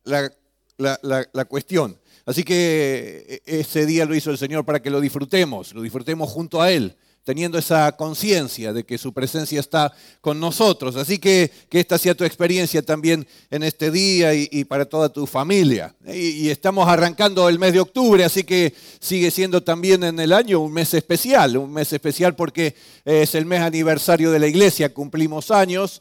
la cuestión. Así que ese día lo hizo el Señor para que lo disfrutemos junto a Él, teniendo esa conciencia de que su presencia está con nosotros. Así que esta sea tu experiencia también en este día y para toda tu familia. Y estamos arrancando el mes de octubre, así que sigue siendo también en el año un mes especial porque es el mes aniversario de la iglesia, cumplimos años,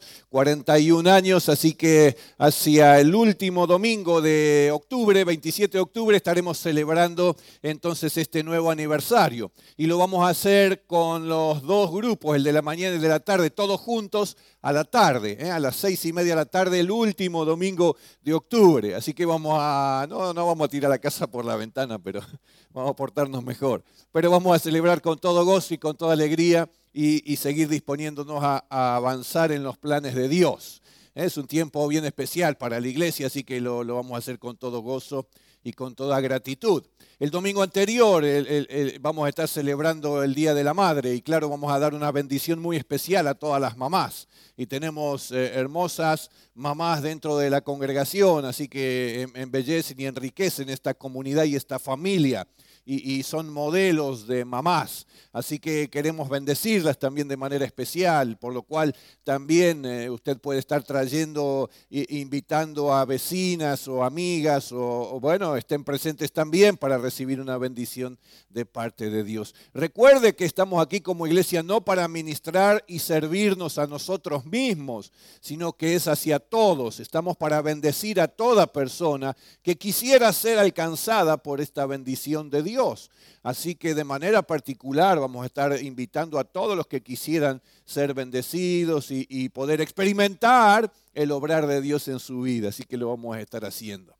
41 años, así que hacia el último domingo de octubre, 27 de octubre, estaremos celebrando entonces este nuevo aniversario. Y lo vamos a hacer con los dos grupos, el de la mañana y el de la tarde, todos juntos a la tarde, a las 6:30 de la tarde, el último domingo de octubre. Así que no vamos a tirar la casa por la ventana, pero vamos a portarnos mejor. Pero vamos a celebrar con todo gozo y con toda alegría y seguir disponiéndonos a avanzar en los planes de Dios. Es un tiempo bien especial para la iglesia, así que lo vamos a hacer con todo gozo y con toda gratitud. El domingo anterior vamos a estar celebrando el Día de la Madre y claro, vamos a dar una bendición muy especial a todas las mamás. Y tenemos hermosas mamás dentro de la congregación, así que embellecen y enriquecen esta comunidad y esta familia. Y son modelos de mamás, así que queremos bendecirlas también de manera especial, por lo cual también usted puede estar trayendo e invitando a vecinas o amigas o bueno, estén presentes también para recibir una bendición de parte de Dios. Recuerde que estamos aquí como iglesia no para ministrar y servirnos a nosotros mismos, sino que es hacia todos. Estamos para bendecir a toda persona que quisiera ser alcanzada por esta bendición de Dios. Así que de manera particular vamos a estar invitando a todos los que quisieran ser bendecidos y poder experimentar el obrar de Dios en su vida. Así que lo vamos a estar haciendo.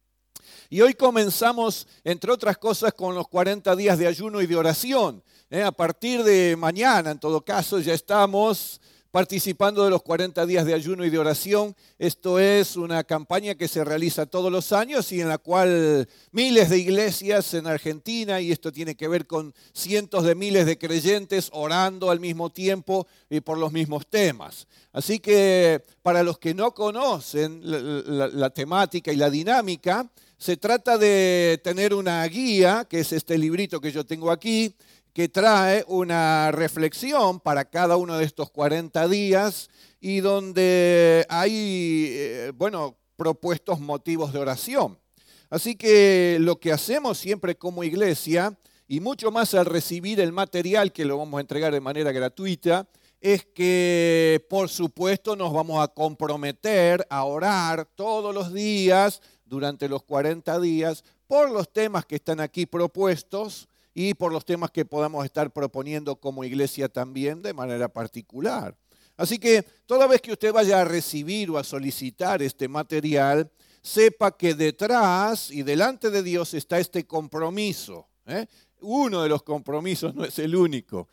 Y hoy comenzamos, entre otras cosas, con los 40 días de ayuno y de oración. A partir de mañana, en todo caso, ya estamos participando de los 40 días de ayuno y de oración. Esto es una campaña que se realiza todos los años y en la cual miles de iglesias en Argentina, y esto tiene que ver con cientos de miles de creyentes orando al mismo tiempo y por los mismos temas. Así que para los que no conocen la temática y la dinámica, se trata de tener una guía, que es este librito que yo tengo aquí, que trae una reflexión para cada uno de estos 40 días y donde hay, propuestos motivos de oración. Así que lo que hacemos siempre como iglesia, y mucho más al recibir el material que lo vamos a entregar de manera gratuita, es que por supuesto nos vamos a comprometer a orar todos los días durante los 40 días por los temas que están aquí propuestos, y por los temas que podamos estar proponiendo como iglesia también de manera particular. Así que toda vez que usted vaya a recibir o a solicitar este material, sepa que detrás y delante de Dios está este compromiso. Uno de los compromisos, no es el único.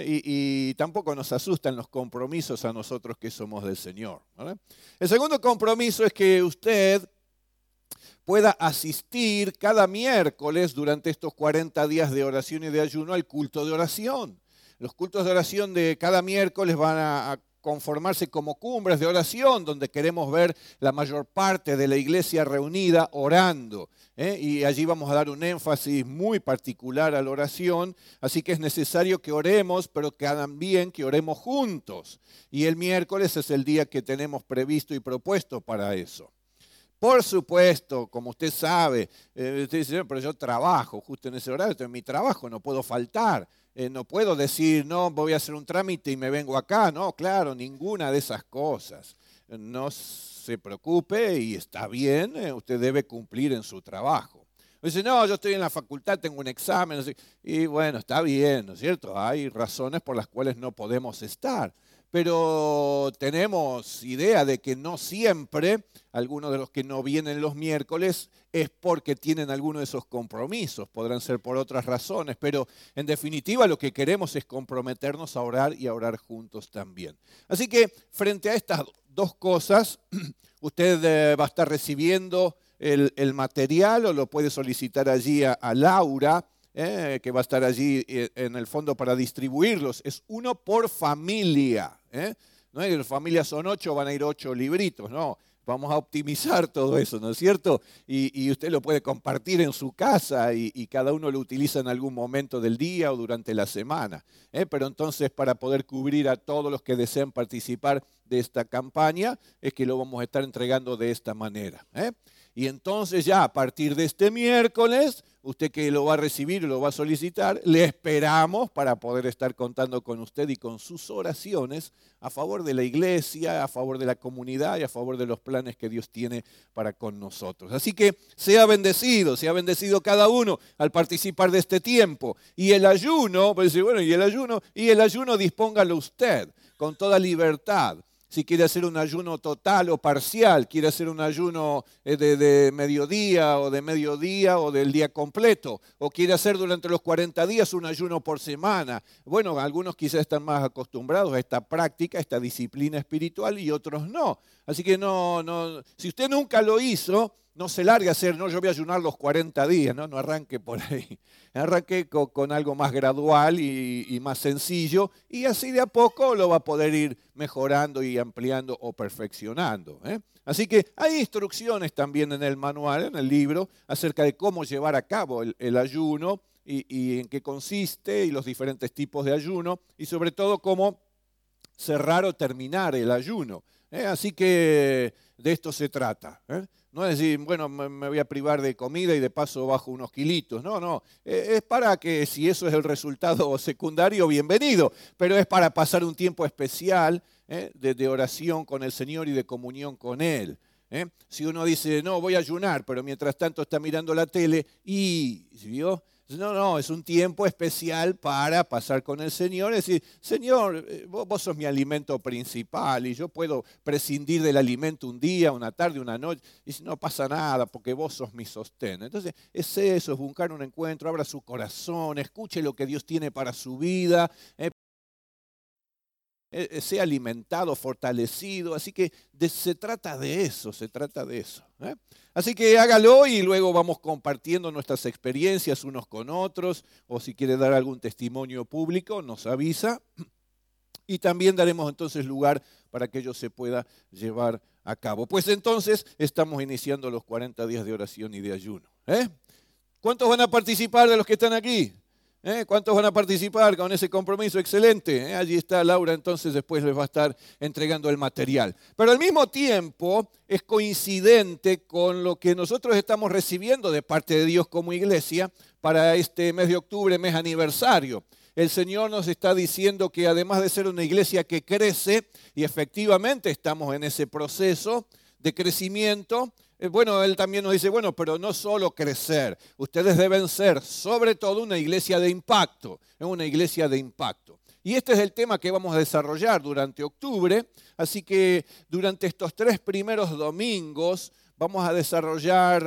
Y tampoco nos asustan los compromisos a nosotros que somos del Señor. El segundo compromiso es que usted pueda asistir cada miércoles durante estos 40 días de oración y de ayuno al culto de oración. Los cultos de oración de cada miércoles van a conformarse como cumbres de oración, donde queremos ver la mayor parte de la iglesia reunida orando. Y allí vamos a dar un énfasis muy particular a la oración, así que es necesario que oremos, pero que también que oremos juntos. Y el miércoles es el día que tenemos previsto y propuesto para eso. Por supuesto, como usted sabe, usted dice, pero yo trabajo justo en ese horario, estoy en mi trabajo, no puedo faltar. No puedo decir, no, voy a hacer un trámite y me vengo acá. No, claro, ninguna de esas cosas. No se preocupe y está bien, usted debe cumplir en su trabajo. Dice, no, yo estoy en la facultad, tengo un examen. No sé. Y bueno, está bien, ¿no es cierto? Hay razones por las cuales no podemos estar. Pero tenemos idea de que no siempre algunos de los que no vienen los miércoles es porque tienen alguno de esos compromisos, podrán ser por otras razones, pero en definitiva lo que queremos es comprometernos a orar y a orar juntos también. Así que frente a estas dos cosas, usted va a estar recibiendo el material o lo puede solicitar allí a Laura, que va a estar allí en el fondo para distribuirlos. Es uno por familia. No es que las familias son 8, van a ir 8 libritos, no. Vamos a optimizar todo eso, ¿no es cierto? Y usted lo puede compartir en su casa y cada uno lo utiliza en algún momento del día o durante la semana. Pero entonces, para poder cubrir a todos los que desean participar de esta campaña, es que lo vamos a estar entregando de esta manera. Y entonces ya a partir de este miércoles, usted que lo va a recibir y lo va a solicitar, le esperamos para poder estar contando con usted y con sus oraciones a favor de la iglesia, a favor de la comunidad y a favor de los planes que Dios tiene para con nosotros. Así que sea bendecido cada uno al participar de este tiempo. Y el ayuno, pues bueno, y el ayuno dispóngalo usted con toda libertad. Si quiere hacer un ayuno total o parcial, quiere hacer un ayuno de mediodía o del día completo, o quiere hacer durante los 40 días un ayuno por semana. Bueno, algunos quizás están más acostumbrados a esta práctica, a esta disciplina espiritual y otros no. Así que si usted nunca lo hizo, no se largue a hacer, no, yo voy a ayunar los 40 días, no arranque por ahí. Arranque con algo más gradual y más sencillo, y así de a poco lo va a poder ir mejorando y ampliando o perfeccionando. Así que hay instrucciones también en el manual, en el libro, acerca de cómo llevar a cabo el ayuno y en qué consiste y los diferentes tipos de ayuno, y sobre todo cómo cerrar o terminar el ayuno. Así que de esto se trata. No es decir, bueno, me voy a privar de comida y de paso bajo unos kilitos. No. Es para que, si eso es el resultado secundario, bienvenido. Pero es para pasar un tiempo especial de oración con el Señor y de comunión con Él. Si uno dice, no, voy a ayunar, pero mientras tanto está mirando la tele ¿vio? No, es un tiempo especial para pasar con el Señor. Es decir, Señor, vos sos mi alimento principal y yo puedo prescindir del alimento un día, una tarde, una noche. Y si no pasa nada porque vos sos mi sostén. Entonces, es eso, es buscar un encuentro, abra su corazón, escuche lo que Dios tiene para su vida. Sea alimentado, fortalecido, así que se trata de eso. Así que hágalo y luego vamos compartiendo nuestras experiencias unos con otros, o si quiere dar algún testimonio público, nos avisa, y también daremos entonces lugar para que ello se pueda llevar a cabo. Pues entonces estamos iniciando los 40 días de oración y de ayuno. ¿Cuántos van a participar de los que están aquí? ¿Cuántos van a participar con ese compromiso? Excelente. Allí está Laura, entonces después les va a estar entregando el material. Pero al mismo tiempo es coincidente con lo que nosotros estamos recibiendo de parte de Dios como iglesia para este mes de octubre, mes aniversario. El Señor nos está diciendo que además de ser una iglesia que crece, y efectivamente estamos en ese proceso de crecimiento, bueno, Él también nos dice, bueno, pero no solo crecer, ustedes deben ser sobre todo una iglesia de impacto, una iglesia de impacto. Y este es el tema que vamos a desarrollar durante octubre, así que durante estos 3 primeros domingos vamos a desarrollar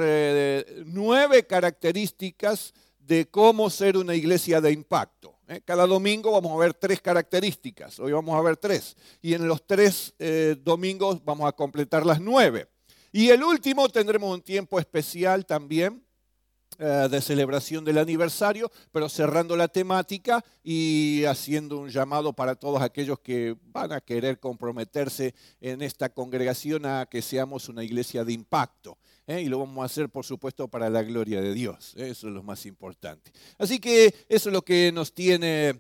9 características de cómo ser una iglesia de impacto. Cada domingo vamos a ver 3 características, hoy vamos a ver 3, y en los 3 domingos vamos a completar las 9. Y el último tendremos un tiempo especial también de celebración del aniversario, pero cerrando la temática y haciendo un llamado para todos aquellos que van a querer comprometerse en esta congregación a que seamos una iglesia de impacto. Y lo vamos a hacer, por supuesto, para la gloria de Dios. Eso es lo más importante. Así que eso es lo que nos tiene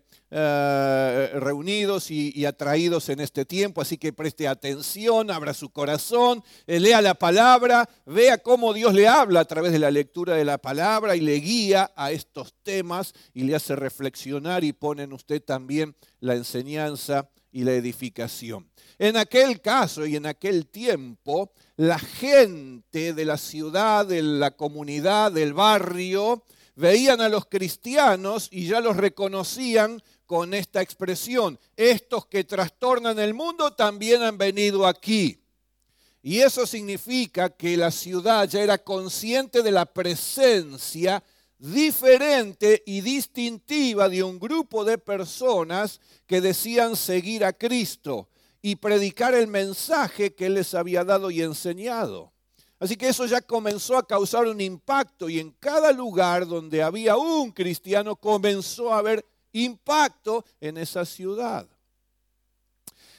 reunidos y atraídos en este tiempo. Así que preste atención, abra su corazón, lea la palabra, vea cómo Dios le habla a través de la lectura de la palabra y le guía a estos temas y le hace reflexionar y pone en usted también la enseñanza y la edificación. En aquel caso y en aquel tiempo, la gente de la ciudad, de la comunidad, del barrio, veían a los cristianos y ya los reconocían con esta expresión: estos que trastornan el mundo también han venido aquí. Y eso significa que la ciudad ya era consciente de la presencia diferente y distintiva de un grupo de personas que decían seguir a Cristo y predicar el mensaje que Él les había dado y enseñado. Así que eso ya comenzó a causar un impacto, y en cada lugar donde había un cristiano comenzó a haber impacto en esa ciudad.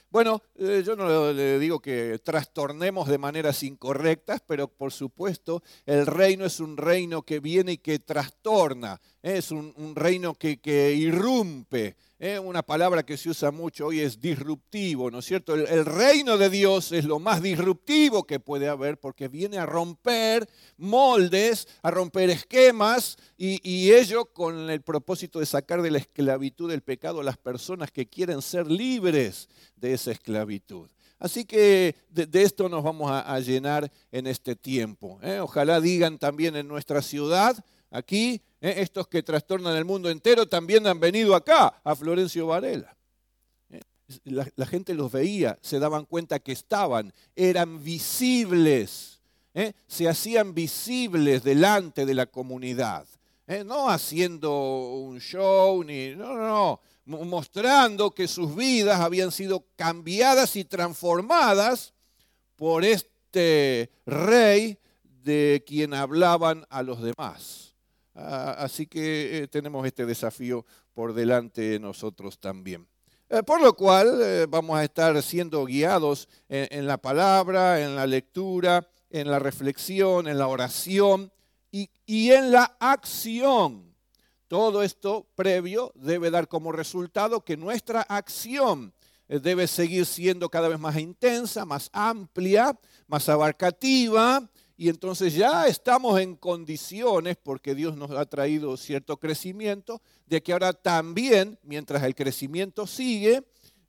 Bueno, yo no le digo que trastornemos de maneras incorrectas, pero por supuesto el reino es un reino que viene y que trastorna, es un reino que irrumpe. Una palabra que se usa mucho hoy es disruptivo, ¿no es cierto? El reino de Dios es lo más disruptivo que puede haber porque viene a romper moldes, a romper esquemas y ello con el propósito de sacar de la esclavitud del pecado a las personas que quieren ser libres de esa esclavitud. Así que de esto nos vamos a llenar en este tiempo. Ojalá digan también en nuestra ciudad, aquí, estos que trastornan el mundo entero también han venido acá, a Florencio Varela. La gente los veía, se daban cuenta que eran visibles, se hacían visibles delante de la comunidad. No haciendo un show, no, mostrando que sus vidas habían sido cambiadas y transformadas por este rey de quien hablaban a los demás. Así que tenemos este desafío por delante de nosotros también. Por lo cual vamos a estar siendo guiados en la palabra, en la lectura, en la reflexión, en la oración y en la acción. Todo esto previo debe dar como resultado que nuestra acción debe seguir siendo cada vez más intensa, más amplia, más abarcativa, y entonces ya estamos en condiciones, porque Dios nos ha traído cierto crecimiento, de que ahora también, mientras el crecimiento sigue,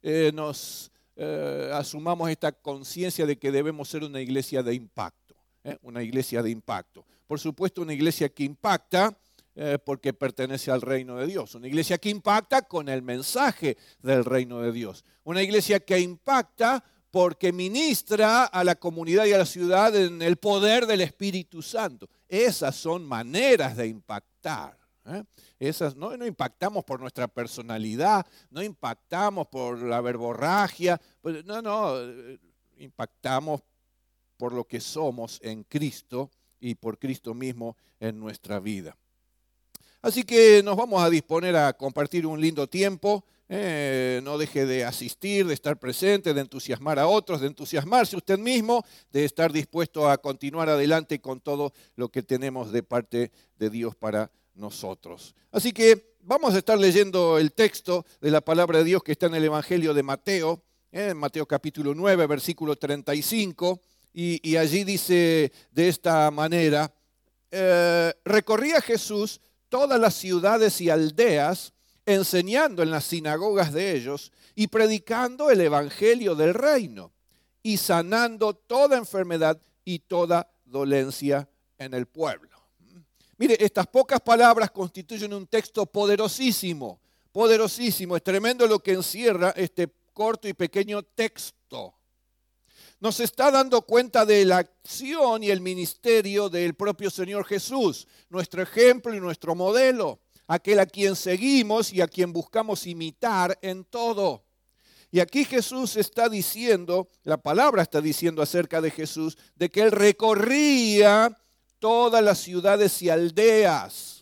asumamos esta conciencia de que debemos ser una iglesia de impacto, una iglesia de impacto. Por supuesto, una iglesia que impacta, porque pertenece al reino de Dios. Una iglesia que impacta con el mensaje del reino de Dios. Una iglesia que impacta porque ministra a la comunidad y a la ciudad en el poder del Espíritu Santo. Esas son maneras de impactar. Esas no impactamos por nuestra personalidad, no impactamos por la verborragia, impactamos por lo que somos en Cristo y por Cristo mismo en nuestra vida. Así que nos vamos a disponer a compartir un lindo tiempo. No deje de asistir, de estar presente, de entusiasmar a otros, de entusiasmarse usted mismo, de estar dispuesto a continuar adelante con todo lo que tenemos de parte de Dios para nosotros. Así que vamos a estar leyendo el texto de la palabra de Dios que está en el Evangelio de Mateo, en Mateo capítulo 9, versículo 35, y allí dice de esta manera, recorría Jesús todas las ciudades y aldeas, enseñando en las sinagogas de ellos y predicando el evangelio del reino y sanando toda enfermedad y toda dolencia en el pueblo. Mire, estas pocas palabras constituyen un texto poderosísimo, poderosísimo. Es tremendo lo que encierra este corto y pequeño texto. Nos está dando cuenta de la acción y el ministerio del propio Señor Jesús, nuestro ejemplo y nuestro modelo, aquel a quien seguimos y a quien buscamos imitar en todo. Y aquí Jesús está diciendo, la palabra está diciendo acerca de Jesús, de que Él recorría todas las ciudades y aldeas.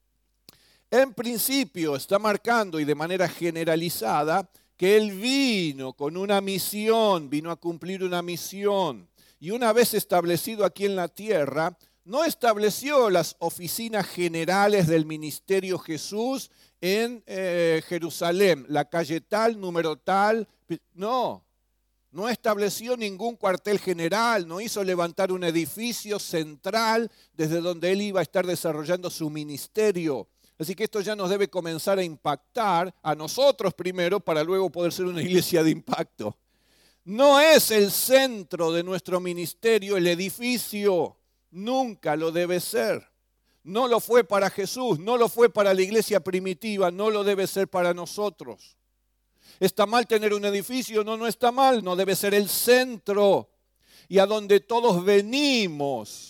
En principio está marcando y de manera generalizada que Él vino con una misión, vino a cumplir una misión. Y una vez establecido aquí en la tierra, no estableció las oficinas generales del ministerio Jesús en Jerusalén, la calle tal, número tal. No estableció ningún cuartel general, no hizo levantar un edificio central desde donde Él iba a estar desarrollando su ministerio. Así que esto ya nos debe comenzar a impactar a nosotros primero para luego poder ser una iglesia de impacto. No es el centro de nuestro ministerio el edificio, nunca lo debe ser. No lo fue para Jesús, no lo fue para la iglesia primitiva, no lo debe ser para nosotros. ¿Está mal tener un edificio? No está mal, no debe ser el centro. Y a donde todos venimos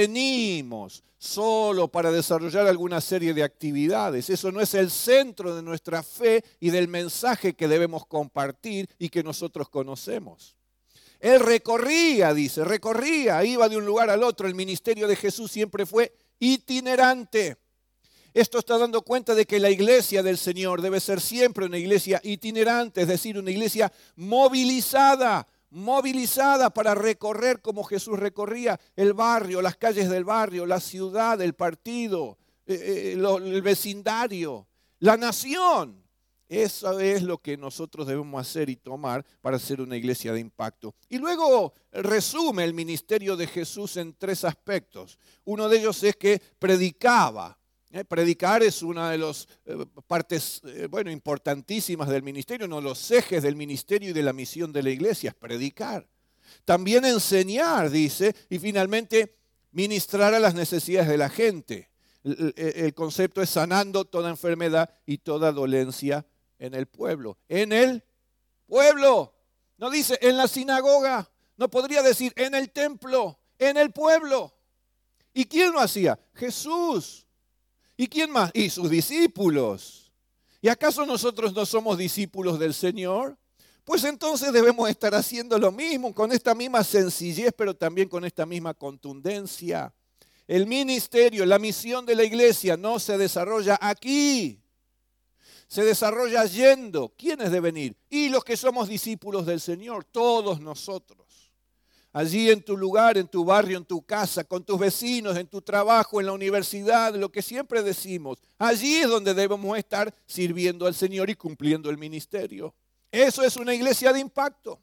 solo para desarrollar alguna serie de actividades. Eso no es el centro de nuestra fe y del mensaje que debemos compartir y que nosotros conocemos. Él recorría, iba de un lugar al otro. El ministerio de Jesús siempre fue itinerante. Esto está dando cuenta de que la iglesia del Señor debe ser siempre una iglesia itinerante, es decir, una iglesia movilizada para recorrer como Jesús recorría el barrio, las calles del barrio, la ciudad, el partido, el vecindario, la nación. Eso es lo que nosotros debemos hacer y tomar para ser una iglesia de impacto. Y luego resume el ministerio de Jesús en 3 aspectos. Uno de ellos es que predicaba. Predicar es una de las partes importantísimas del ministerio, uno de los ejes del ministerio y de la misión de la iglesia es predicar. También enseñar, dice, y finalmente ministrar a las necesidades de la gente. El concepto es sanando toda enfermedad y toda dolencia en el pueblo. En el pueblo. No dice en la sinagoga. No podría decir en el templo. En el pueblo. ¿Y quién lo hacía? Jesús. ¿Y quién más? Y sus discípulos. ¿Y acaso nosotros no somos discípulos del Señor? Pues entonces debemos estar haciendo lo mismo, con esta misma sencillez, pero también con esta misma contundencia. El ministerio, la misión de la iglesia no se desarrolla aquí. Se desarrolla yendo. ¿Quiénes deben ir? Y los que somos discípulos del Señor, todos nosotros. Allí en tu lugar, en tu barrio, en tu casa, con tus vecinos, en tu trabajo, en la universidad, lo que siempre decimos. Allí es donde debemos estar sirviendo al Señor y cumpliendo el ministerio. Eso es una iglesia de impacto.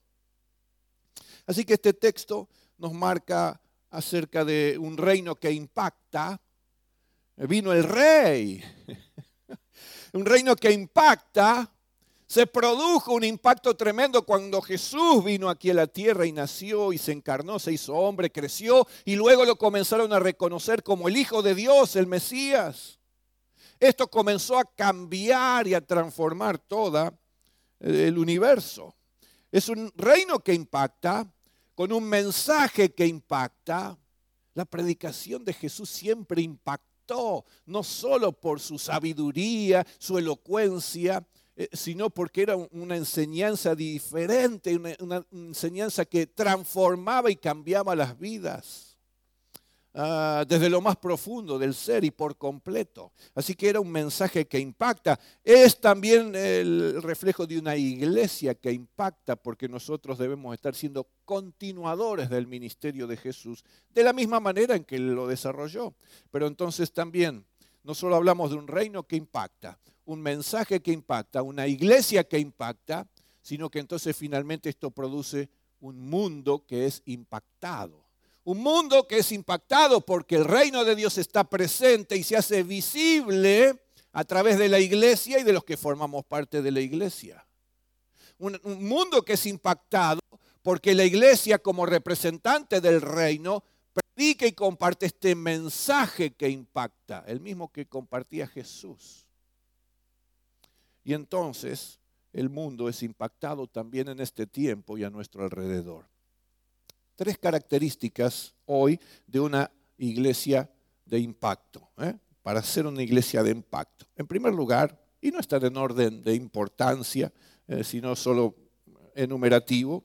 Así que este texto nos marca acerca de un reino que impacta. Vino el rey. Un reino que impacta. Se produjo un impacto tremendo cuando Jesús vino aquí a la tierra y nació y se encarnó, se hizo hombre, creció y luego lo comenzaron a reconocer como el Hijo de Dios, el Mesías. Esto comenzó a cambiar y a transformar todo el universo. Es un reino que impacta, con un mensaje que impacta. La predicación de Jesús siempre impactó, no solo por su sabiduría, su elocuencia, sino porque era una enseñanza diferente, una enseñanza que transformaba y cambiaba las vidas desde lo más profundo del ser y por completo. Así que era un mensaje que impacta. Es también el reflejo de una iglesia que impacta, porque nosotros debemos estar siendo continuadores del ministerio de Jesús de la misma manera en que Él lo desarrolló. Pero entonces también no solo hablamos de un reino que impacta, un mensaje que impacta, una iglesia que impacta, sino que entonces finalmente esto produce un mundo que es impactado. Un mundo que es impactado porque el reino de Dios está presente y se hace visible a través de la iglesia y de los que formamos parte de la iglesia. Un mundo que es impactado porque la iglesia, como representante del reino, predica y comparte este mensaje que impacta, el mismo que compartía Jesús. Y entonces el mundo es impactado también en este tiempo y a nuestro alrededor. 3 características hoy de una iglesia de impacto, para ser una iglesia de impacto. En primer lugar, y no está en orden de importancia, sino solo enumerativo,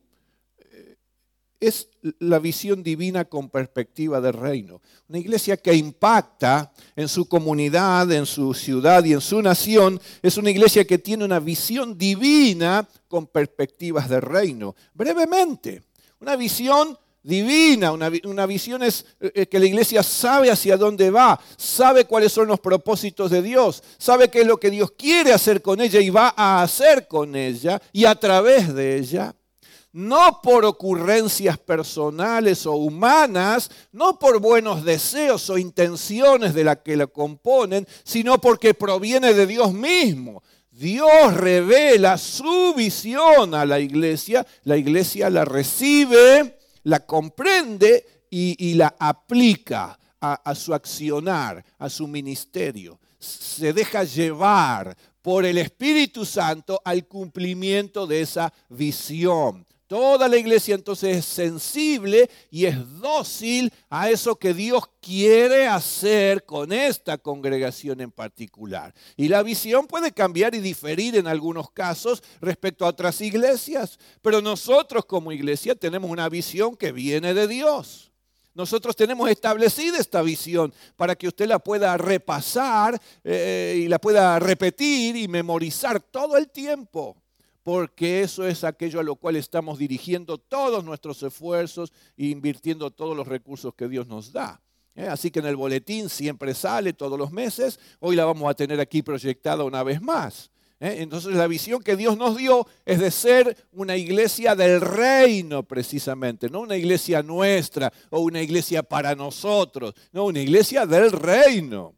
es la visión divina con perspectiva del reino. Una iglesia que impacta en su comunidad, en su ciudad y en su nación, es una iglesia que tiene una visión divina con perspectivas del reino. Brevemente, una visión divina, una visión es que la iglesia sabe hacia dónde va, sabe cuáles son los propósitos de Dios, sabe qué es lo que Dios quiere hacer con ella y va a hacer con ella y a través de ella. No por ocurrencias personales o humanas, no por buenos deseos o intenciones de las que la componen, sino porque proviene de Dios mismo. Dios revela su visión a la iglesia la recibe, la comprende y la aplica a su accionar, a su ministerio. Se deja llevar por el Espíritu Santo al cumplimiento de esa visión. Toda la iglesia entonces es sensible y es dócil a eso que Dios quiere hacer con esta congregación en particular. Y la visión puede cambiar y diferir en algunos casos respecto a otras iglesias, pero nosotros como iglesia tenemos una visión que viene de Dios. Nosotros tenemos establecida esta visión para que usted la pueda repasar y la pueda repetir y memorizar todo el tiempo, porque eso es aquello a lo cual estamos dirigiendo todos nuestros esfuerzos e invirtiendo todos los recursos que Dios nos da. Así que en el boletín siempre sale todos los meses, hoy la vamos a tener aquí proyectada una vez más. Entonces la visión que Dios nos dio es de ser una iglesia del reino precisamente, no una iglesia nuestra o una iglesia para nosotros, no, una iglesia del reino,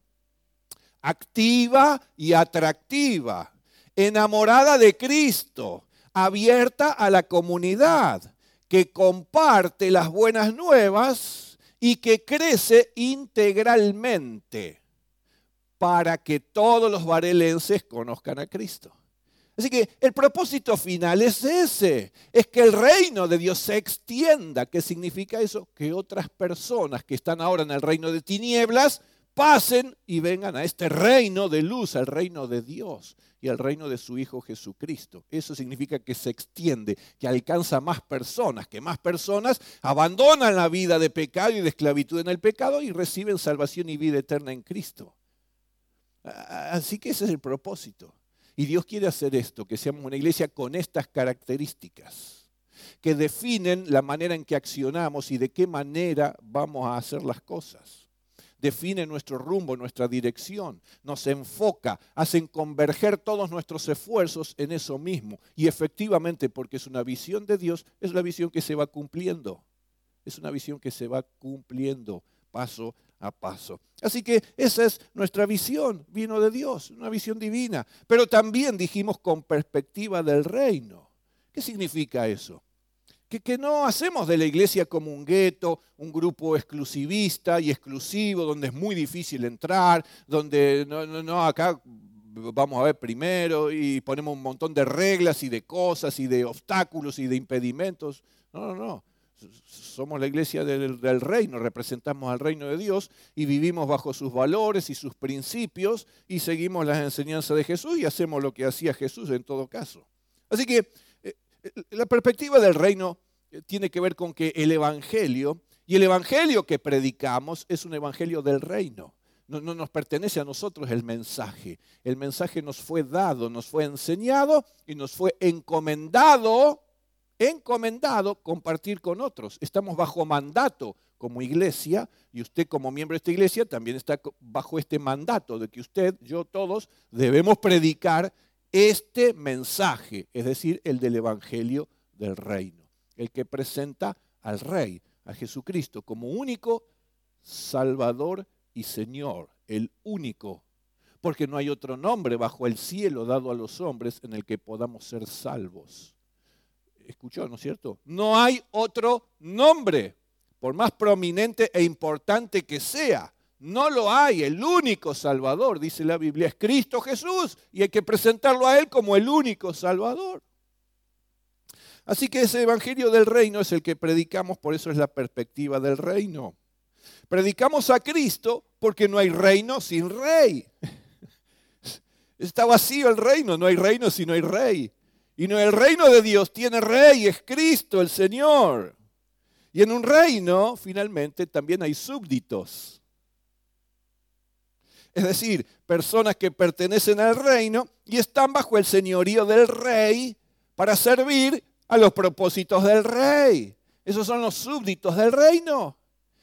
activa y atractiva, enamorada de Cristo, abierta a la comunidad, que comparte las buenas nuevas y que crece integralmente para que todos los varelenses conozcan a Cristo. Así que el propósito final es ese, es que el reino de Dios se extienda. ¿Qué significa eso? Que otras personas que están ahora en el reino de tinieblas pasen y vengan a este reino de luz, al reino de Dios y al reino de su Hijo Jesucristo. Eso significa que se extiende, que alcanza más personas, que más personas abandonan la vida de pecado y de esclavitud en el pecado y reciben salvación y vida eterna en Cristo. Así que ese es el propósito. Y Dios quiere hacer esto, que seamos una iglesia con estas características, que definen la manera en que accionamos y de qué manera vamos a hacer las cosas. Define nuestro rumbo, nuestra dirección, nos enfoca, hacen converger todos nuestros esfuerzos en eso mismo. Y efectivamente, porque es una visión de Dios, es la visión que se va cumpliendo. Es una visión que se va cumpliendo paso a paso. Así que esa es nuestra visión, vino de Dios, una visión divina. Pero también dijimos con perspectiva del reino. ¿Qué significa eso? Que no hacemos de la iglesia como un gueto, un grupo exclusivista y exclusivo, donde es muy difícil entrar, donde acá vamos a ver primero y ponemos un montón de reglas y de cosas y de obstáculos y de impedimentos. No. Somos la iglesia del reino, representamos al reino de Dios y vivimos bajo sus valores y sus principios y seguimos las enseñanzas de Jesús y hacemos lo que hacía Jesús en todo caso. Así que la perspectiva del reino tiene que ver con que el evangelio y el evangelio que predicamos es un evangelio del reino. No nos pertenece a nosotros el mensaje. El mensaje nos fue dado, nos fue enseñado y nos fue encomendado compartir con otros. Estamos bajo mandato como iglesia y usted como miembro de esta iglesia también está bajo este mandato de que usted, yo, todos debemos predicar este mensaje, es decir, el del evangelio del reino, el que presenta al Rey, a Jesucristo, como único Salvador y Señor, el único, porque no hay otro nombre bajo el cielo dado a los hombres en el que podamos ser salvos. Escuchó, ¿no es cierto? No hay otro nombre, por más prominente e importante que sea. No lo hay, el único Salvador, dice la Biblia, es Cristo Jesús y hay que presentarlo a Él como el único Salvador. Así que ese evangelio del reino es el que predicamos, por eso es la perspectiva del reino. Predicamos a Cristo porque no hay reino sin rey. Está vacío el reino, no hay reino si no hay rey. Y no, el reino de Dios tiene rey, es Cristo el Señor. Y en un reino, finalmente, también hay súbditos. Es decir, personas que pertenecen al reino y están bajo el señorío del rey para servir a los propósitos del rey. Esos son los súbditos del reino.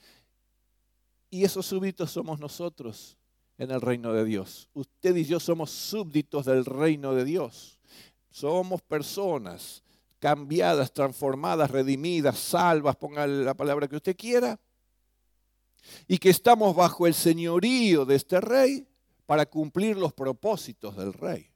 Y esos súbditos somos nosotros en el reino de Dios. Usted y yo somos súbditos del reino de Dios. Somos personas cambiadas, transformadas, redimidas, salvas, ponga la palabra que usted quiera, y que estamos bajo el señorío de este rey para cumplir los propósitos del rey.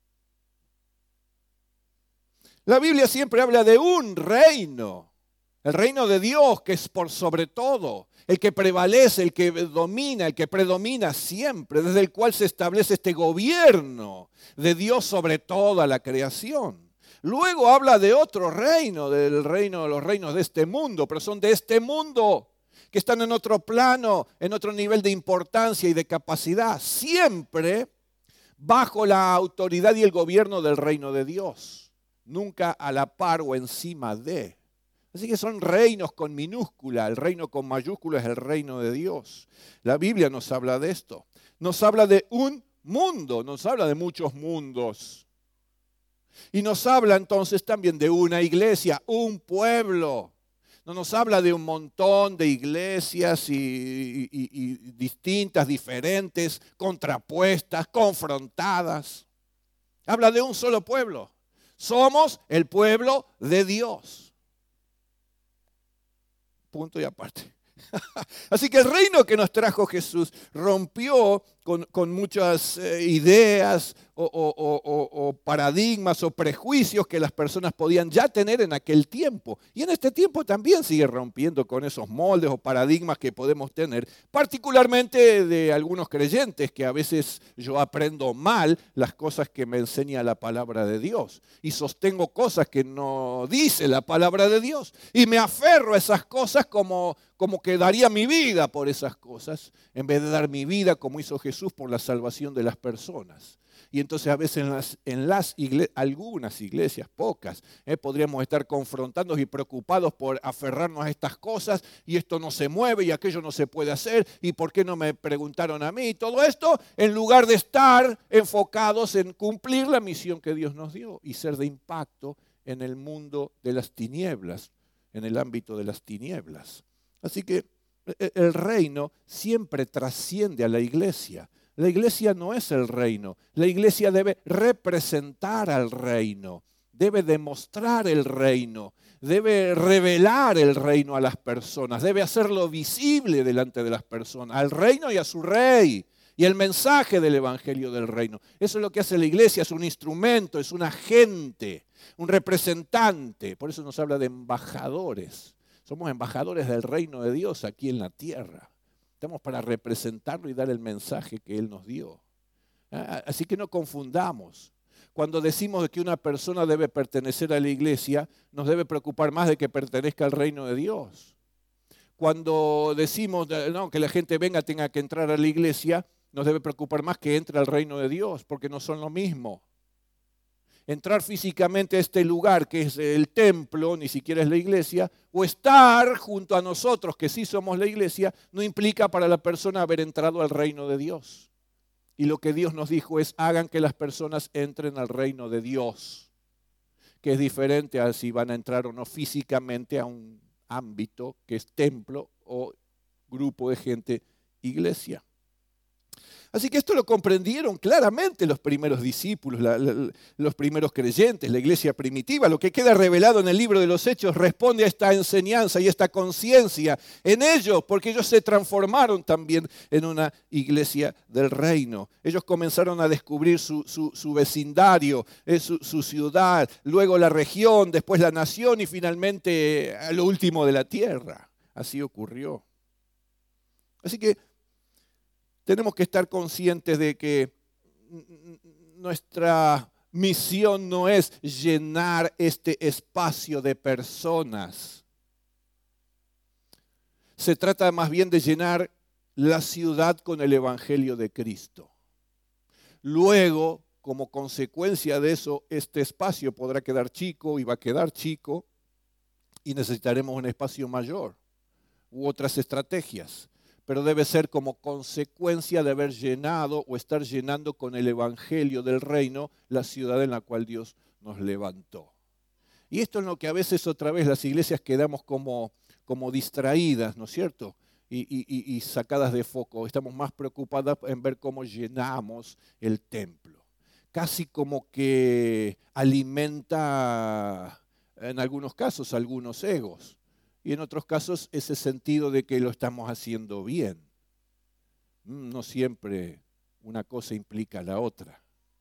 La Biblia siempre habla de un reino, el reino de Dios, que es por sobre todo, el que prevalece, el que domina, el que predomina siempre, desde el cual se establece este gobierno de Dios sobre toda la creación. Luego habla de otro reino, del reino de los reinos de este mundo, pero son de este mundo, que están en otro plano, en otro nivel de importancia y de capacidad, siempre bajo la autoridad y el gobierno del reino de Dios, nunca a la par o encima de. Así que son reinos con minúscula, el reino con mayúscula es el reino de Dios. La Biblia nos habla de esto. Nos habla de un mundo, nos habla de muchos mundos. Y nos habla entonces también de una iglesia, un pueblo. No nos habla de un montón de iglesias y distintas, diferentes, contrapuestas, confrontadas. Habla de un solo pueblo. Somos el pueblo de Dios. Punto y aparte. Así que el reino que nos trajo Jesús rompió con muchas ideas o paradigmas o prejuicios que las personas podían ya tener en aquel tiempo. Y en este tiempo también sigue rompiendo con esos moldes o paradigmas que podemos tener, particularmente de algunos creyentes que a veces yo aprendo mal las cosas que me enseña la palabra de Dios y sostengo cosas que no dice la palabra de Dios y me aferro a esas cosas como que daría mi vida por esas cosas, en vez de dar mi vida como hizo Jesús por la salvación de las personas. Y entonces a veces algunas iglesias, pocas, podríamos estar confrontados y preocupados por aferrarnos a estas cosas y esto no se mueve y aquello no se puede hacer y por qué no me preguntaron a mí. Todo esto en lugar de estar enfocados en cumplir la misión que Dios nos dio y ser de impacto en el mundo de las tinieblas, en el ámbito de las tinieblas. Así que el reino siempre trasciende a la iglesia. La iglesia no es el reino. La iglesia debe representar al reino, debe demostrar el reino, debe revelar el reino a las personas, debe hacerlo visible delante de las personas, al reino y a su rey. Y el mensaje del evangelio del reino. Eso es lo que hace la iglesia, es un instrumento, es un agente, un representante. Por eso nos habla de embajadores. Somos embajadores del reino de Dios aquí en la tierra. Estamos para representarlo y dar el mensaje que Él nos dio. Así que no confundamos. Cuando decimos que una persona debe pertenecer a la iglesia, nos debe preocupar más de que pertenezca al reino de Dios. Cuando decimos que la gente tenga que entrar a la iglesia, nos debe preocupar más que entre al reino de Dios, porque no son lo mismo. Entrar físicamente a este lugar que es el templo, ni siquiera es la iglesia, o estar junto a nosotros, que sí somos la iglesia, no implica para la persona haber entrado al reino de Dios. Y lo que Dios nos dijo es, hagan que las personas entren al reino de Dios, que es diferente a si van a entrar o no físicamente a un ámbito que es templo o grupo de gente, iglesia. Así que esto lo comprendieron claramente los primeros discípulos, los primeros creyentes, la iglesia primitiva. Lo que queda revelado en el libro de los Hechos responde a esta enseñanza y esta conciencia en ellos, porque ellos se transformaron también en una iglesia del reino. Ellos comenzaron a descubrir su vecindario, su ciudad, luego la región, después la nación y finalmente a lo último de la tierra. Así ocurrió. Así que tenemos que estar conscientes de que nuestra misión no es llenar este espacio de personas. Se trata más bien de llenar la ciudad con el evangelio de Cristo. Luego, como consecuencia de eso, este espacio podrá quedar chico y va a quedar chico y necesitaremos un espacio mayor u otras estrategias. Pero debe ser como consecuencia de haber llenado o estar llenando con el evangelio del reino la ciudad en la cual Dios nos levantó. Y esto es lo que a veces otra vez las iglesias quedamos como distraídas, ¿no es cierto? Y sacadas de foco. Estamos más preocupadas en ver cómo llenamos el templo. Casi como que alimenta, en algunos casos, algunos egos. Y en otros casos ese sentido de que lo estamos haciendo bien. No siempre una cosa implica la otra.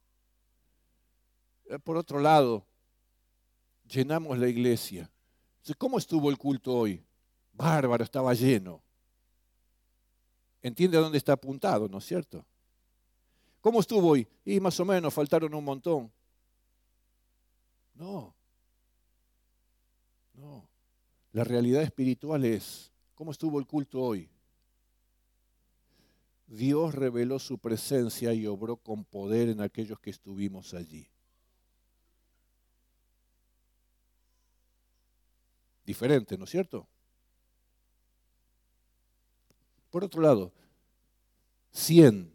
Por otro lado, llenamos la iglesia. ¿Cómo estuvo el culto hoy? Bárbaro, estaba lleno. ¿Entiende a dónde está apuntado, no es cierto? ¿Cómo estuvo hoy? Y más o menos, faltaron un montón. No. La realidad espiritual es, ¿cómo estuvo el culto hoy? Dios reveló su presencia y obró con poder en aquellos que estuvimos allí. diferente, ¿no es cierto? Por otro lado, 100,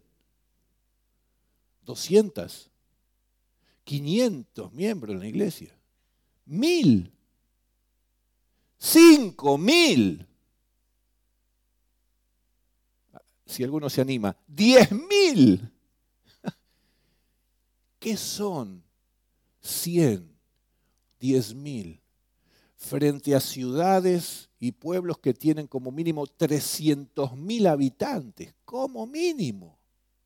200, 500 miembros en la iglesia, 1000, 5000. Si alguno se anima, 10.000. ¿Qué son 100, 10.000 frente a ciudades y pueblos que tienen como mínimo 300.000 habitantes? Como mínimo.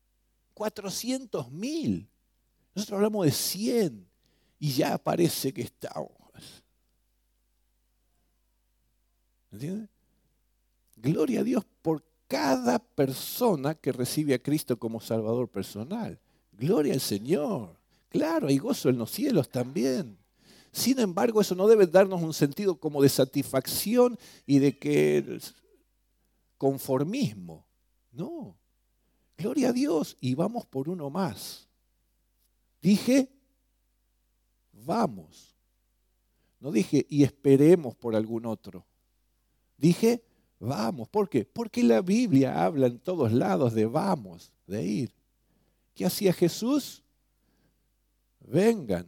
400.000. Nosotros hablamos de 100 y ya parece que estamos. ¿Entiendes? Gloria a Dios por cada persona que recibe a Cristo como Salvador personal. Gloria al Señor. Claro, hay gozo en los cielos también. Sin embargo, eso no debe darnos un sentido como de satisfacción y de que conformismo. No. Gloria a Dios. Y vamos por uno más. Dije, vamos. No dije, y esperemos por algún otro. Dije, vamos. ¿Por qué? Porque la Biblia habla en todos lados de vamos, de ir. ¿Qué hacía Jesús? Vengan.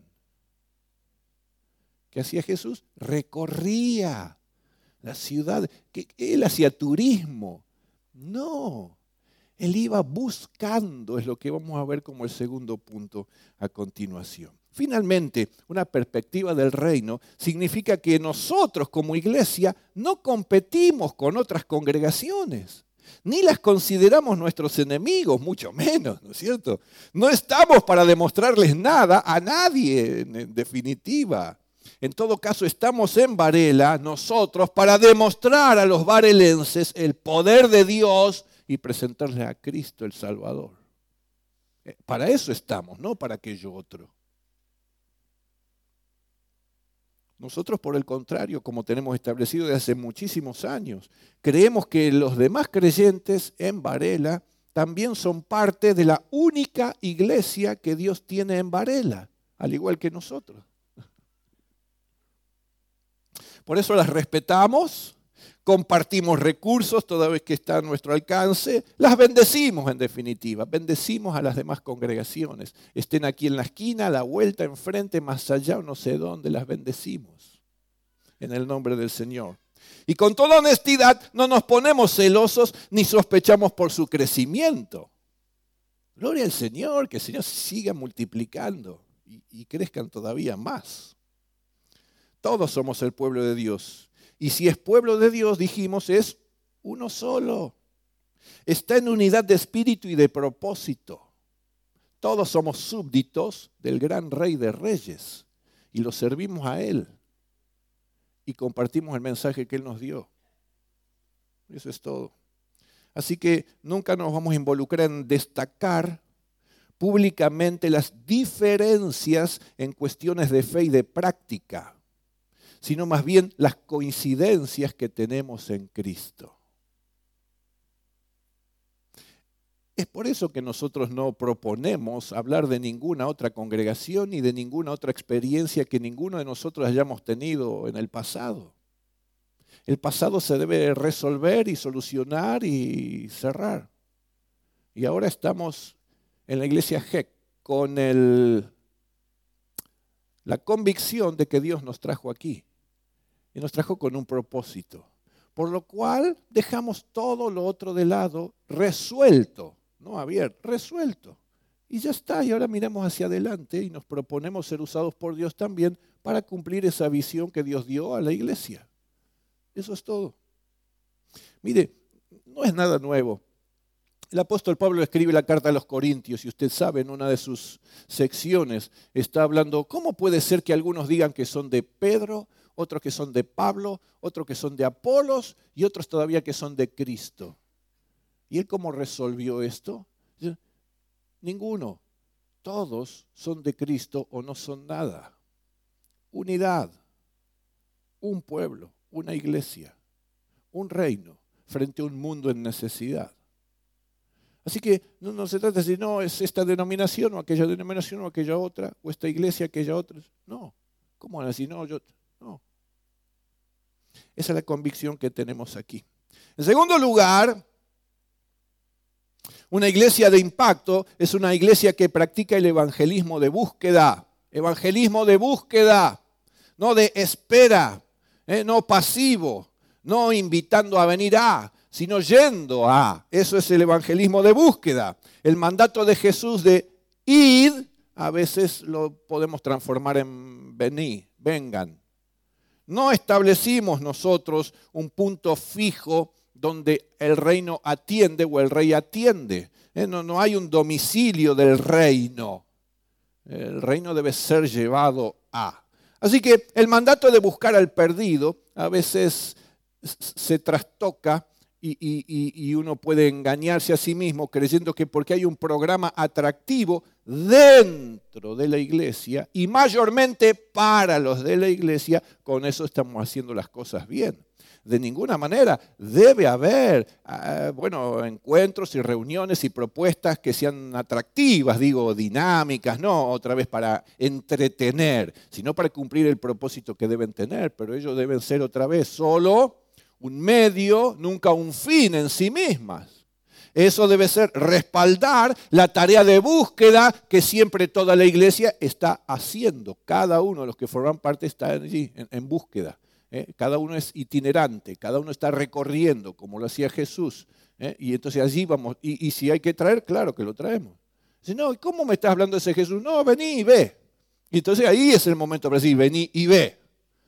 ¿Qué hacía Jesús? Recorría la ciudad. Él hacía turismo. No. Él iba buscando, es lo que vamos a ver como el segundo punto a continuación. Finalmente, una perspectiva del reino significa que nosotros como iglesia no competimos con otras congregaciones. Ni las consideramos nuestros enemigos, mucho menos, ¿no es cierto? No estamos para demostrarles nada a nadie, en definitiva. En todo caso, estamos en Varela, nosotros, para demostrar a los varelenses el poder de Dios y presentarles a Cristo el Salvador. Para eso estamos, no para aquello otro. Nosotros, por el contrario, como tenemos establecido desde hace muchísimos años, creemos que los demás creyentes en Varela también son parte de la única iglesia que Dios tiene en Varela, al igual que nosotros. Por eso las respetamos, compartimos recursos toda vez que está a nuestro alcance, las bendecimos en definitiva, bendecimos a las demás congregaciones, estén aquí en la esquina, a la vuelta, enfrente, más allá o no sé dónde, las bendecimos en el nombre del Señor. Y con toda honestidad no nos ponemos celosos ni sospechamos por su crecimiento. Gloria al Señor, que el Señor siga multiplicando y crezcan todavía más. Todos somos el pueblo de Dios. Y si es pueblo de Dios, dijimos, es uno solo. Está en unidad de espíritu y de propósito. Todos somos súbditos del gran Rey de Reyes y lo servimos a Él y compartimos el mensaje que Él nos dio. Eso es todo. Así que nunca nos vamos a involucrar en destacar públicamente las diferencias en cuestiones de fe y de práctica, sino más bien las coincidencias que tenemos en Cristo. Es por eso que nosotros no proponemos hablar de ninguna otra congregación ni de ninguna otra experiencia que ninguno de nosotros hayamos tenido en el pasado. El pasado se debe resolver y solucionar y cerrar. Y ahora estamos en la iglesia GEC con la convicción de que Dios nos trajo aquí. Y nos trajo con un propósito. Por lo cual dejamos todo lo otro de lado resuelto, no abierto, resuelto. Y ya está, y ahora miramos hacia adelante y nos proponemos ser usados por Dios también para cumplir esa visión que Dios dio a la iglesia. Eso es todo. Mire, no es nada nuevo. El apóstol Pablo escribe la carta a los Corintios y usted sabe, en una de sus secciones está hablando, ¿cómo puede ser que algunos digan que son de Pedro, otros que son de Pablo, otros que son de Apolos y otros todavía que son de Cristo? ¿Y él cómo resolvió esto? Ninguno. Todos son de Cristo o no son nada. Unidad, un pueblo, una iglesia, un reino frente a un mundo en necesidad. Así que no se trata de decir, no, es esta denominación o aquella otra, o esta iglesia, aquella otra. No. ¿Cómo van a decir? No. Esa es la convicción que tenemos aquí. En segundo lugar, una iglesia de impacto es una iglesia que practica el evangelismo de búsqueda. Evangelismo de búsqueda, no de espera, no pasivo, no invitando a venir a, sino yendo a. Eso es el evangelismo de búsqueda. El mandato de Jesús de ir, a veces lo podemos transformar en venir, vengan. No establecimos nosotros un punto fijo donde el reino atiende o el rey atiende. No hay un domicilio del reino. El reino debe ser llevado a. Así que el mandato de buscar al perdido a veces se trastoca y uno puede engañarse a sí mismo creyendo que porque hay un programa atractivo dentro de la iglesia y mayormente para los de la iglesia, con eso estamos haciendo las cosas bien. De ninguna manera debe haber encuentros y reuniones y propuestas que sean atractivas, dinámicas, no otra vez para entretener, sino para cumplir el propósito que deben tener, pero ellos deben ser otra vez solo un medio, nunca un fin en sí mismas. Eso debe ser respaldar la tarea de búsqueda que siempre toda la iglesia está haciendo. Cada uno de los que forman parte está allí en búsqueda. Cada uno es itinerante, cada uno está recorriendo como lo hacía Jesús. Y entonces allí vamos. Y si hay que traer, claro que lo traemos. Dice, no, ¿cómo me estás hablando de ese Jesús? No, vení y ve. Y entonces ahí es el momento para decir, vení y ve.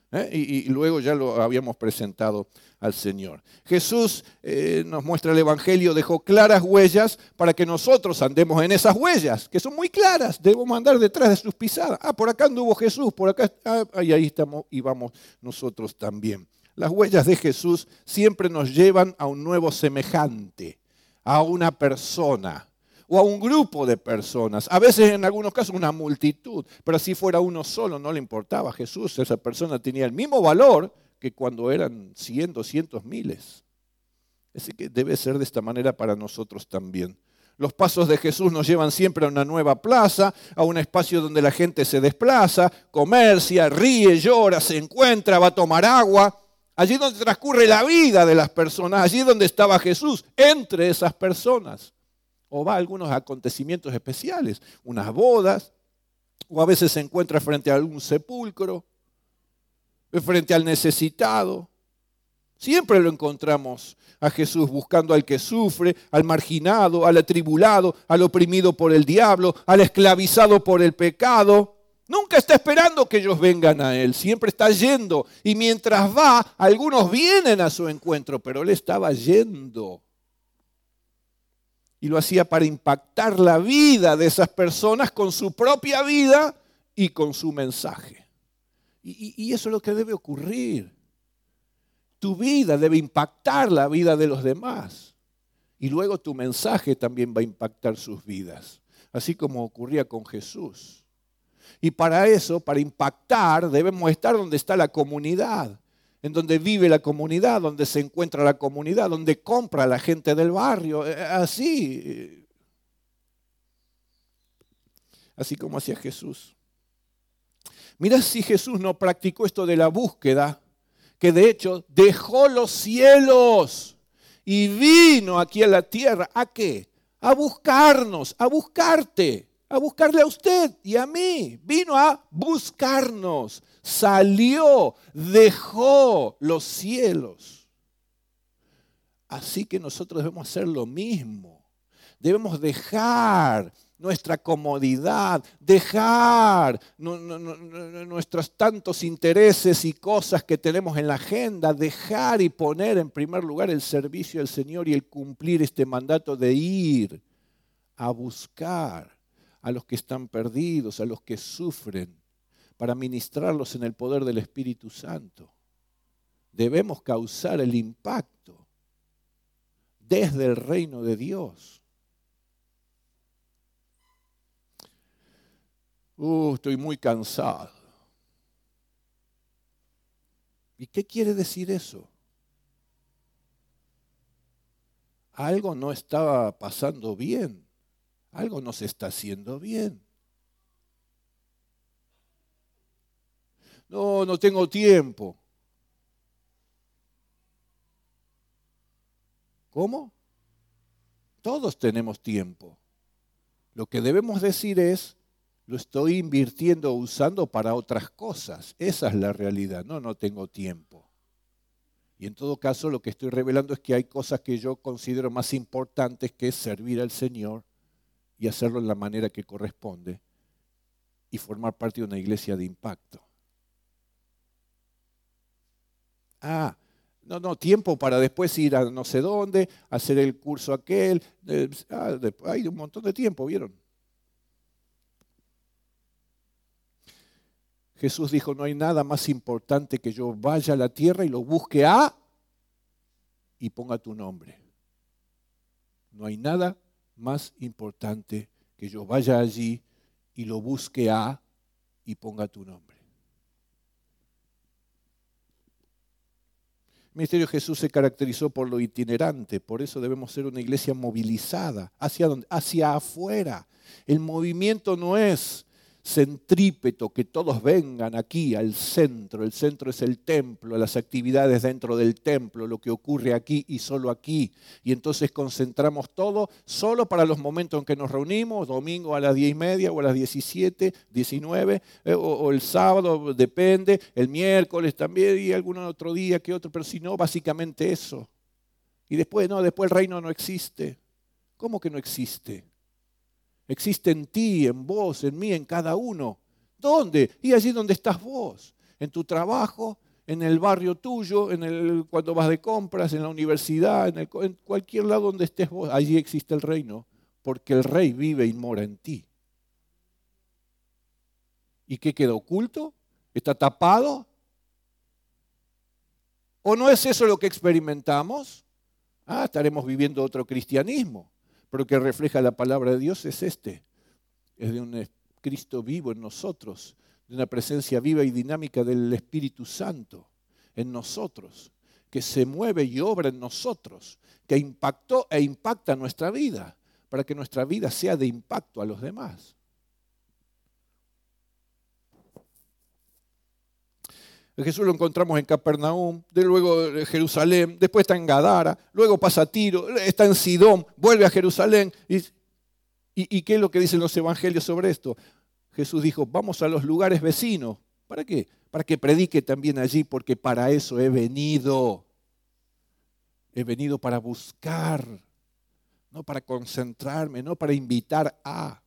Y luego ya lo habíamos presentado al Señor. Jesús nos muestra el Evangelio, dejó claras huellas para que nosotros andemos en esas huellas, que son muy claras, debemos andar detrás de sus pisadas. Por acá anduvo Jesús, por acá, y ahí estamos y vamos nosotros también. Las huellas de Jesús siempre nos llevan a un nuevo semejante, a una persona o a un grupo de personas, a veces en algunos casos una multitud, pero si fuera uno solo no le importaba a Jesús, esa persona tenía el mismo valor que cuando eran 100, 200, miles. Así que debe ser de esta manera para nosotros también. Los pasos de Jesús nos llevan siempre a una nueva plaza, a un espacio donde la gente se desplaza, comercia, ríe, llora, se encuentra, va a tomar agua. Allí donde transcurre la vida de las personas, allí donde estaba Jesús, entre esas personas. O va a algunos acontecimientos especiales, unas bodas, o a veces se encuentra frente a algún sepulcro, frente al necesitado. Siempre lo encontramos a Jesús buscando al que sufre, al marginado, al atribulado, al oprimido por el diablo, al esclavizado por el pecado. Nunca está esperando que ellos vengan a Él, siempre está yendo. Y mientras va, algunos vienen a su encuentro, pero Él estaba yendo. Y lo hacía para impactar la vida de esas personas con su propia vida y con su mensaje. Y eso es lo que debe ocurrir. Tu vida debe impactar la vida de los demás. Y luego tu mensaje también va a impactar sus vidas. Así como ocurría con Jesús. Y para eso, para impactar, debemos estar donde está la comunidad. En donde vive la comunidad, donde se encuentra la comunidad, donde compra la gente del barrio. Así como hacía Jesús. Mira si Jesús no practicó esto de la búsqueda, que de hecho dejó los cielos y vino aquí a la tierra. ¿A qué? A buscarnos, a buscarte, a buscarle a usted y a mí. Vino a buscarnos, salió, dejó los cielos. Así que nosotros debemos hacer lo mismo. Debemos dejar nuestra comodidad, dejar nuestros tantos intereses y cosas que tenemos en la agenda, dejar y poner en primer lugar el servicio al Señor y el cumplir este mandato de ir a buscar a los que están perdidos, a los que sufren, para ministrarlos en el poder del Espíritu Santo. Debemos causar el impacto desde el reino de Dios. Estoy muy cansado. ¿Y qué quiere decir eso? Algo no estaba pasando bien. Algo no se está haciendo bien. No tengo tiempo. ¿Cómo? Todos tenemos tiempo. Lo que debemos decir es, lo estoy invirtiendo o usando para otras cosas. Esa es la realidad. No tengo tiempo. Y en todo caso lo que estoy revelando es que hay cosas que yo considero más importantes que servir al Señor y hacerlo en la manera que corresponde y formar parte de una iglesia de impacto. Tiempo para después ir a no sé dónde, hacer el curso aquel. Hay un montón de tiempo, ¿vieron? Jesús dijo, no hay nada más importante que yo vaya a la tierra y lo busque y ponga tu nombre. No hay nada más importante que yo vaya allí y lo busque y ponga tu nombre. El ministerio de Jesús se caracterizó por lo itinerante, por eso debemos ser una iglesia movilizada. ¿Hacia dónde? Hacia afuera. El movimiento no es centrípeto, que todos vengan aquí al centro. El centro es el templo, las actividades dentro del templo, lo que ocurre aquí y solo aquí. Y entonces concentramos todo solo para los momentos en que nos reunimos, domingo a las 10:30 o a las 17, 19, o el sábado, depende, el miércoles también y algún otro día que otro, pero si no, básicamente eso. Y después el reino no existe. ¿Cómo que no existe? Existe en ti, en vos, en mí, en cada uno. ¿Dónde? Y allí donde estás vos. En tu trabajo, en el barrio tuyo, cuando vas de compras, en la universidad, en cualquier lado donde estés vos. Allí existe el reino, porque el Rey vive y mora en ti. ¿Y qué queda oculto? ¿Está tapado? ¿O no es eso lo que experimentamos? Estaremos viviendo otro cristianismo. Pero que refleja la palabra de Dios es es de un Cristo vivo en nosotros, de una presencia viva y dinámica del Espíritu Santo en nosotros, que se mueve y obra en nosotros, que impactó e impacta nuestra vida, para que nuestra vida sea de impacto a los demás. Jesús lo encontramos en Capernaum, luego en Jerusalén, después está en Gadara, luego pasa a Tiro, está en Sidón, vuelve a Jerusalén. ¿Y qué es lo que dicen los evangelios sobre esto? Jesús dijo, vamos a los lugares vecinos. ¿Para qué? Para que predique también allí, porque para eso he venido. He venido para buscar, no para concentrarme, no para invitar a.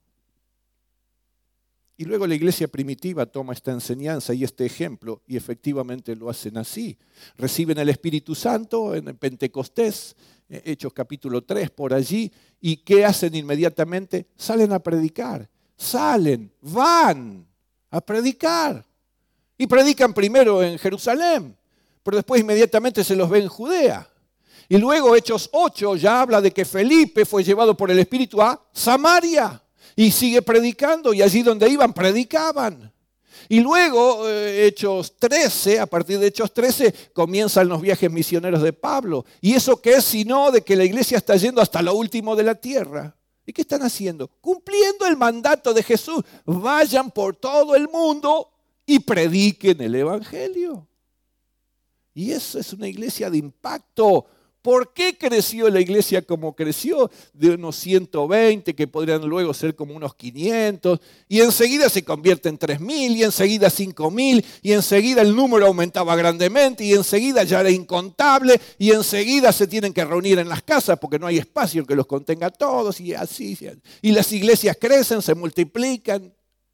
Y luego la iglesia primitiva toma esta enseñanza y este ejemplo y efectivamente lo hacen así. Reciben el Espíritu Santo en Pentecostés, Hechos capítulo 3, por allí. ¿Y qué hacen inmediatamente? Salen a predicar. Van a predicar. Y predican primero en Jerusalén, pero después inmediatamente se los ve en Judea. Y luego Hechos 8 ya habla de que Felipe fue llevado por el Espíritu a Samaria. Y sigue predicando, y allí donde iban, predicaban. Y luego, Hechos 13, a partir de Hechos 13, comienzan los viajes misioneros de Pablo. ¿Y eso qué es sino de que la iglesia está yendo hasta lo último de la tierra? ¿Y qué están haciendo? Cumpliendo el mandato de Jesús. Vayan por todo el mundo y prediquen el Evangelio. Y eso es una iglesia de impacto. ¿Por qué creció la iglesia como creció? De unos 120 que podrían luego ser como unos 500 y enseguida se convierte en 3.000 y enseguida 5.000 y enseguida el número aumentaba grandemente y enseguida ya era incontable y enseguida se tienen que reunir en las casas porque no hay espacio que los contenga a todos y así. Y las iglesias crecen, se multiplican.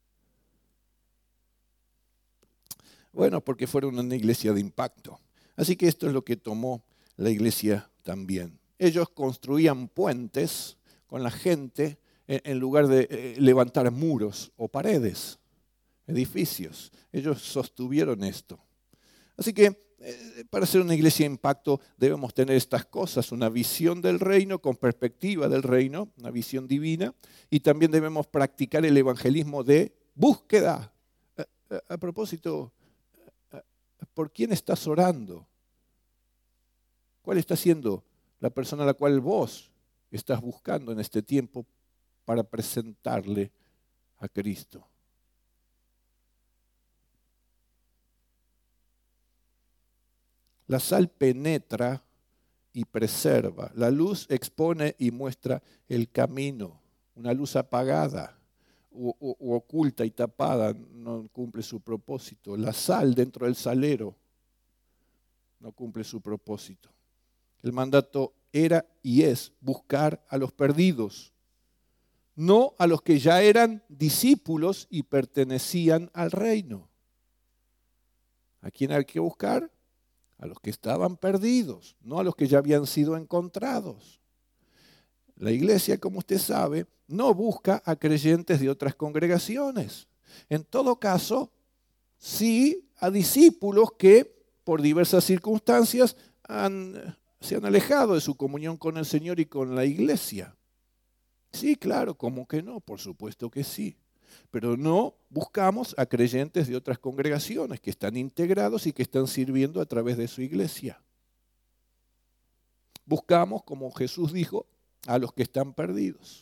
Bueno, porque fueron una iglesia de impacto. Así que esto es lo que tomó la iglesia también. Ellos construían puentes con la gente en lugar de levantar muros o paredes, edificios. Ellos sostuvieron esto. Así que para ser una iglesia de impacto debemos tener estas cosas, una visión del reino con perspectiva del reino, una visión divina, y también debemos practicar el evangelismo de búsqueda. A propósito, ¿por quién estás orando? ¿Cuál está siendo la persona a la cual vos estás buscando en este tiempo para presentarle a Cristo? La sal penetra y preserva. La luz expone y muestra el camino. Una luz apagada o oculta y tapada no cumple su propósito. La sal dentro del salero no cumple su propósito. El mandato era y es buscar a los perdidos, no a los que ya eran discípulos y pertenecían al reino. ¿A quién hay que buscar? A los que estaban perdidos, no a los que ya habían sido encontrados. La iglesia, como usted sabe, no busca a creyentes de otras congregaciones. En todo caso, sí a discípulos que por diversas circunstancias se han alejado de su comunión con el Señor y con la iglesia. Sí, claro, ¿cómo que no? Por supuesto que sí. Pero no buscamos a creyentes de otras congregaciones que están integrados y que están sirviendo a través de su iglesia. Buscamos, como Jesús dijo, a los que están perdidos.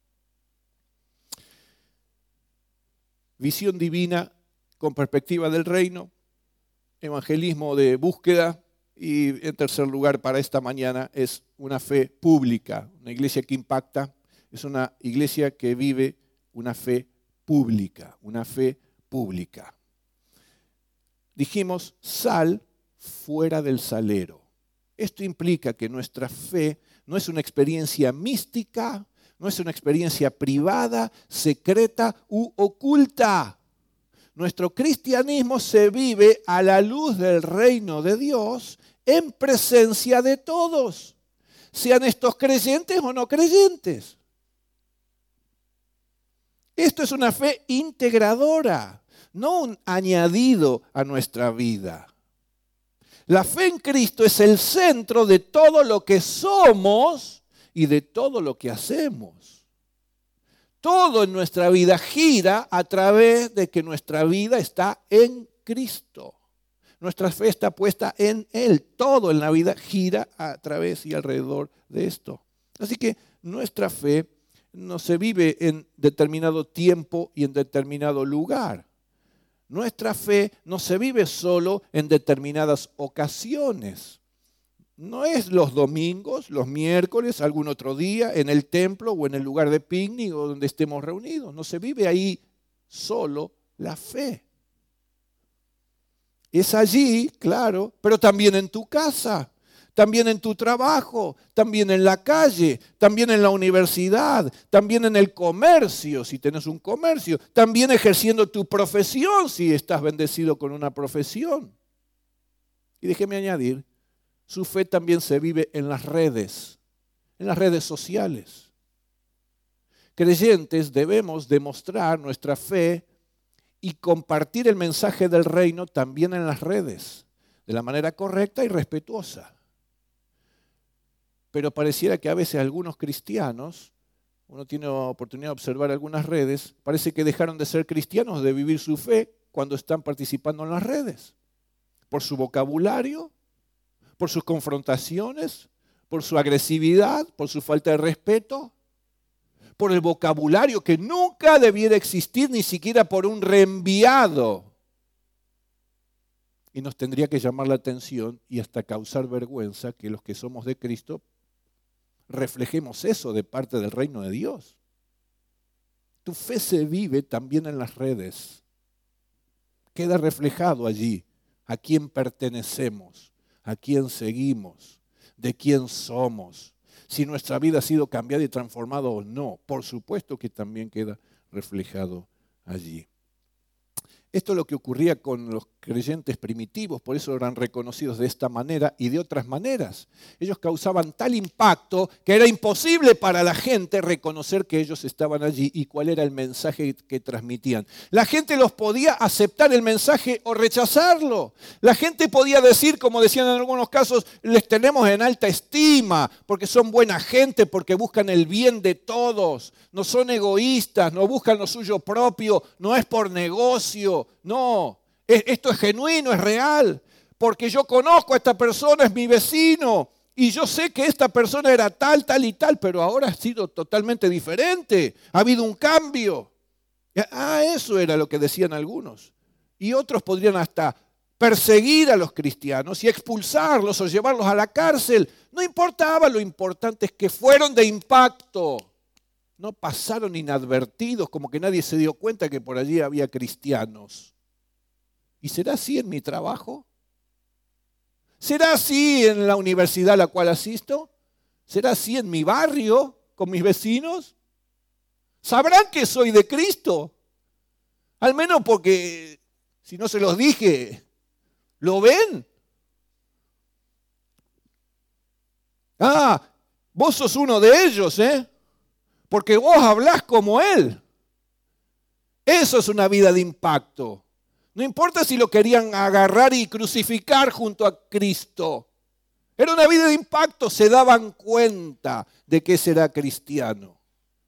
Visión divina con perspectiva del reino, evangelismo de búsqueda y, en tercer lugar, para esta mañana es una fe pública, una iglesia que impacta, es una iglesia que vive una fe pública, una fe pública. Dijimos, sal fuera del salero. Esto implica que nuestra fe no es una experiencia mística, no es una experiencia privada, secreta u oculta. Nuestro cristianismo se vive a la luz del reino de Dios en presencia de todos, sean estos creyentes o no creyentes. Esto es una fe integradora, no un añadido a nuestra vida. La fe en Cristo es el centro de todo lo que somos y de todo lo que hacemos. Todo en nuestra vida gira a través de que nuestra vida está en Cristo. Nuestra fe está puesta en Él. Todo en la vida gira a través y alrededor de esto. Así que nuestra fe no se vive en determinado tiempo y en determinado lugar. Nuestra fe no se vive solo en determinadas ocasiones. No es los domingos, los miércoles, algún otro día, en el templo o en el lugar de picnic o donde estemos reunidos. No se vive ahí solo la fe. Es allí, claro, pero también en tu casa, también en tu trabajo, también en la calle, también en la universidad, también en el comercio, si tienes un comercio, también ejerciendo tu profesión, si estás bendecido con una profesión. Y déjeme añadir, su fe también se vive en las redes sociales. Creyentes debemos demostrar nuestra fe y compartir el mensaje del reino también en las redes, de la manera correcta y respetuosa. Pero pareciera que a veces algunos cristianos, uno tiene oportunidad de observar algunas redes, parece que dejaron de ser cristianos, de vivir su fe cuando están participando en las redes. Por su vocabulario, por sus confrontaciones, por su agresividad, por su falta de respeto, por el vocabulario que nunca debiera existir ni siquiera por un reenviado. Y nos tendría que llamar la atención y hasta causar vergüenza que los que somos de Cristo reflejemos eso de parte del reino de Dios. Tu fe se vive también en las redes. Queda reflejado allí a quién pertenecemos, a quién seguimos, de quién somos. Si nuestra vida ha sido cambiada y transformada o no, por supuesto que también queda reflejado allí. Esto es lo que ocurría con los creyentes primitivos, por eso eran reconocidos de esta manera y de otras maneras. Ellos causaban tal impacto que era imposible para la gente reconocer que ellos estaban allí y cuál era el mensaje que transmitían. La gente los podía aceptar el mensaje o rechazarlo. La gente podía decir, como decían en algunos casos, les tenemos en alta estima porque son buena gente, porque buscan el bien de todos, no son egoístas, no buscan lo suyo propio, no es por negocio. No, esto es genuino, es real, porque yo conozco a esta persona, es mi vecino, y yo sé que esta persona era tal, tal y tal, pero ahora ha sido totalmente diferente, ha habido un cambio. Eso era lo que decían algunos. Y otros podrían hasta perseguir a los cristianos y expulsarlos o llevarlos a la cárcel. No importaba, lo importante es que fueron de impacto. No pasaron inadvertidos, como que nadie se dio cuenta que por allí había cristianos. ¿Y será así en mi trabajo? ¿Será así en la universidad a la cual asisto? ¿Será así en mi barrio con mis vecinos? ¿Sabrán que soy de Cristo? Al menos porque, si no se los dije, ¿lo ven? Ah, vos sos uno de ellos, porque vos hablás como Él. Eso es una vida de impacto. No importa si lo querían agarrar y crucificar junto a Cristo. Era una vida de impacto, se daban cuenta de que ese era cristiano.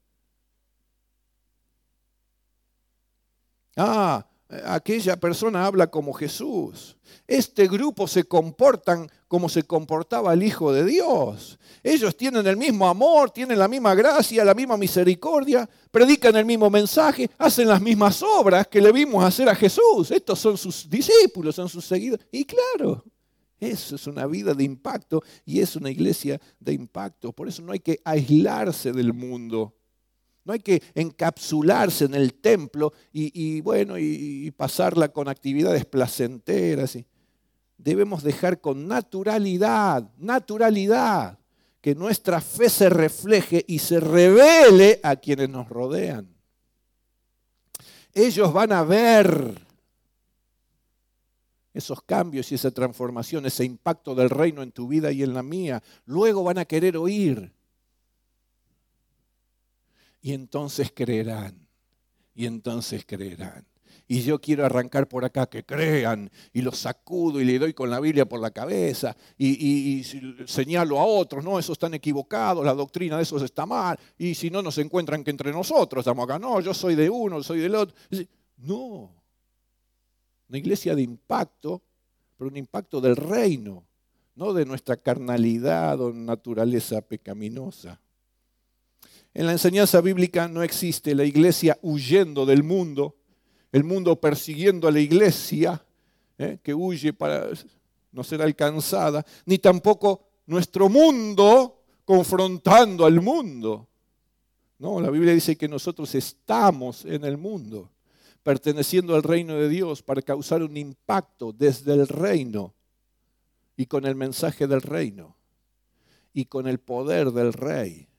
Aquella persona habla como Jesús. Este grupo se comportan como se comportaba el Hijo de Dios. Ellos tienen el mismo amor, tienen la misma gracia, la misma misericordia, predican el mismo mensaje, hacen las mismas obras que le vimos hacer a Jesús. Estos son sus discípulos, son sus seguidores. Y claro, eso es una vida de impacto y es una iglesia de impacto. Por eso no hay que aislarse del mundo. No hay que encapsularse en el templo y pasarla con actividades placenteras. Debemos dejar con naturalidad, que nuestra fe se refleje y se revele a quienes nos rodean. Ellos van a ver esos cambios y esa transformación, ese impacto del reino en tu vida y en la mía. Luego van a querer oír. Y entonces creerán. Y yo quiero arrancar por acá, que crean, y los sacudo y le doy con la Biblia por la cabeza, y señalo a otros, no, esos están equivocados, la doctrina de esos está mal, y si no nos encuentran que entre nosotros estamos acá, no, yo soy de uno, soy del otro. No, una iglesia de impacto, pero un impacto del reino, no de nuestra carnalidad o naturaleza pecaminosa. En la enseñanza bíblica no existe la iglesia huyendo del mundo, el mundo persiguiendo a la iglesia, que huye para no ser alcanzada, ni tampoco nuestro mundo confrontando al mundo. No, la Biblia dice que nosotros estamos en el mundo, perteneciendo al reino de Dios para causar un impacto desde el reino y con el mensaje del reino y con el poder del Rey.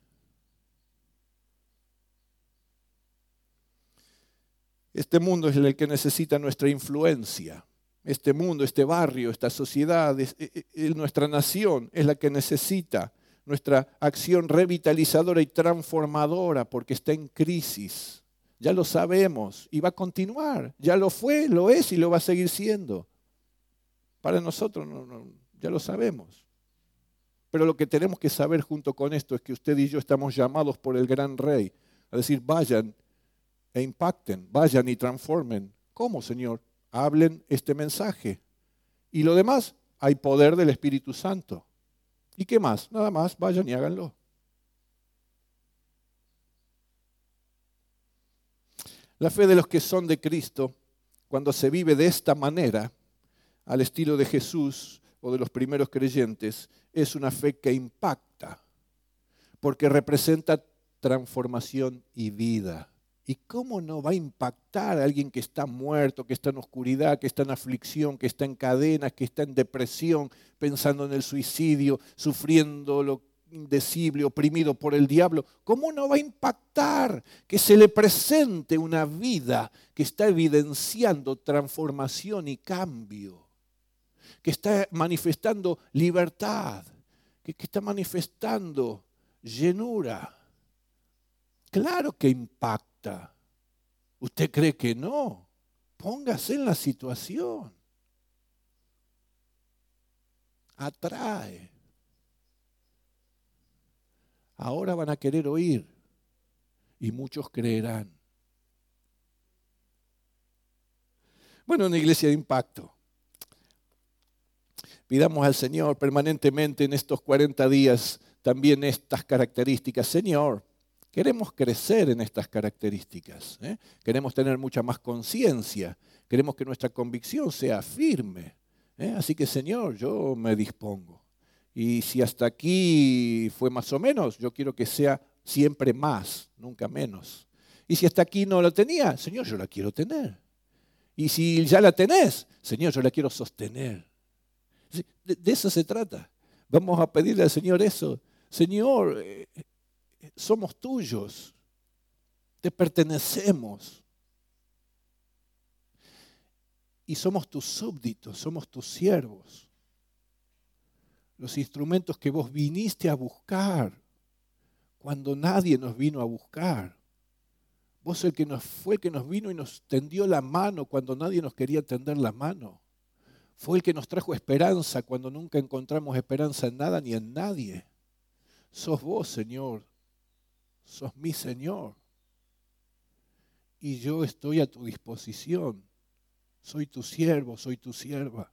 Este mundo es el que necesita nuestra influencia. Este mundo, este barrio, esta sociedad, nuestra nación es la que necesita nuestra acción revitalizadora y transformadora porque está en crisis. Ya lo sabemos y va a continuar. Ya lo fue, lo es y lo va a seguir siendo. Para nosotros ya lo sabemos. Pero lo que tenemos que saber junto con esto es que usted y yo estamos llamados por el gran Rey a decir, vayan e impacten, vayan y transformen. ¿Cómo, Señor? Hablen este mensaje. Y lo demás, hay poder del Espíritu Santo. ¿Y qué más? Nada más, vayan y háganlo. La fe de los que son de Cristo, cuando se vive de esta manera, al estilo de Jesús o de los primeros creyentes, es una fe que impacta, porque representa transformación y vida. ¿Y cómo no va a impactar a alguien que está muerto, que está en oscuridad, que está en aflicción, que está en cadenas, que está en depresión, pensando en el suicidio, sufriendo lo indecible, oprimido por el diablo? ¿Cómo no va a impactar que se le presente una vida que está evidenciando transformación y cambio? Que está manifestando libertad, que está manifestando llenura. Claro que impacta. ¿Usted cree que no? Póngase en la situación. Atrae. Ahora van a querer oír y muchos creerán. Bueno, una iglesia de impacto. Pidamos al Señor permanentemente en estos 40 días también estas características. Señor, queremos crecer en estas características. Queremos tener mucha más conciencia. Queremos que nuestra convicción sea firme. Así que, Señor, yo me dispongo. Y si hasta aquí fue más o menos, yo quiero que sea siempre más, nunca menos. Y si hasta aquí no la tenía, Señor, yo la quiero tener. Y si ya la tenés, Señor, yo la quiero sostener. De eso se trata. Vamos a pedirle al Señor eso. Señor, somos tuyos, te pertenecemos. Y somos tus súbditos, somos tus siervos. Los instrumentos que vos viniste a buscar cuando nadie nos vino a buscar. Vos fue el que nos vino y nos tendió la mano cuando nadie nos quería tender la mano. Fue el que nos trajo esperanza cuando nunca encontramos esperanza en nada ni en nadie. Sos vos, Señor. Sos mi Señor. Y yo estoy a tu disposición. Soy tu siervo, soy tu sierva.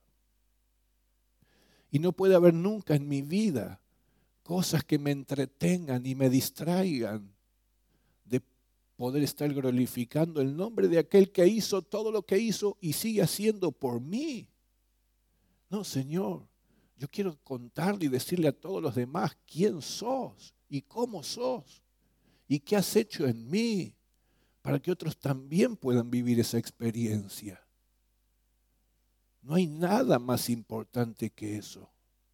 Y no puede haber nunca en mi vida cosas que me entretengan y me distraigan de poder estar glorificando el nombre de aquel que hizo todo lo que hizo y sigue haciendo por mí. No, Señor, yo quiero contarle y decirle a todos los demás quién sos y cómo sos y qué has hecho en mí para que otros también puedan vivir esa experiencia. No hay nada más importante que eso.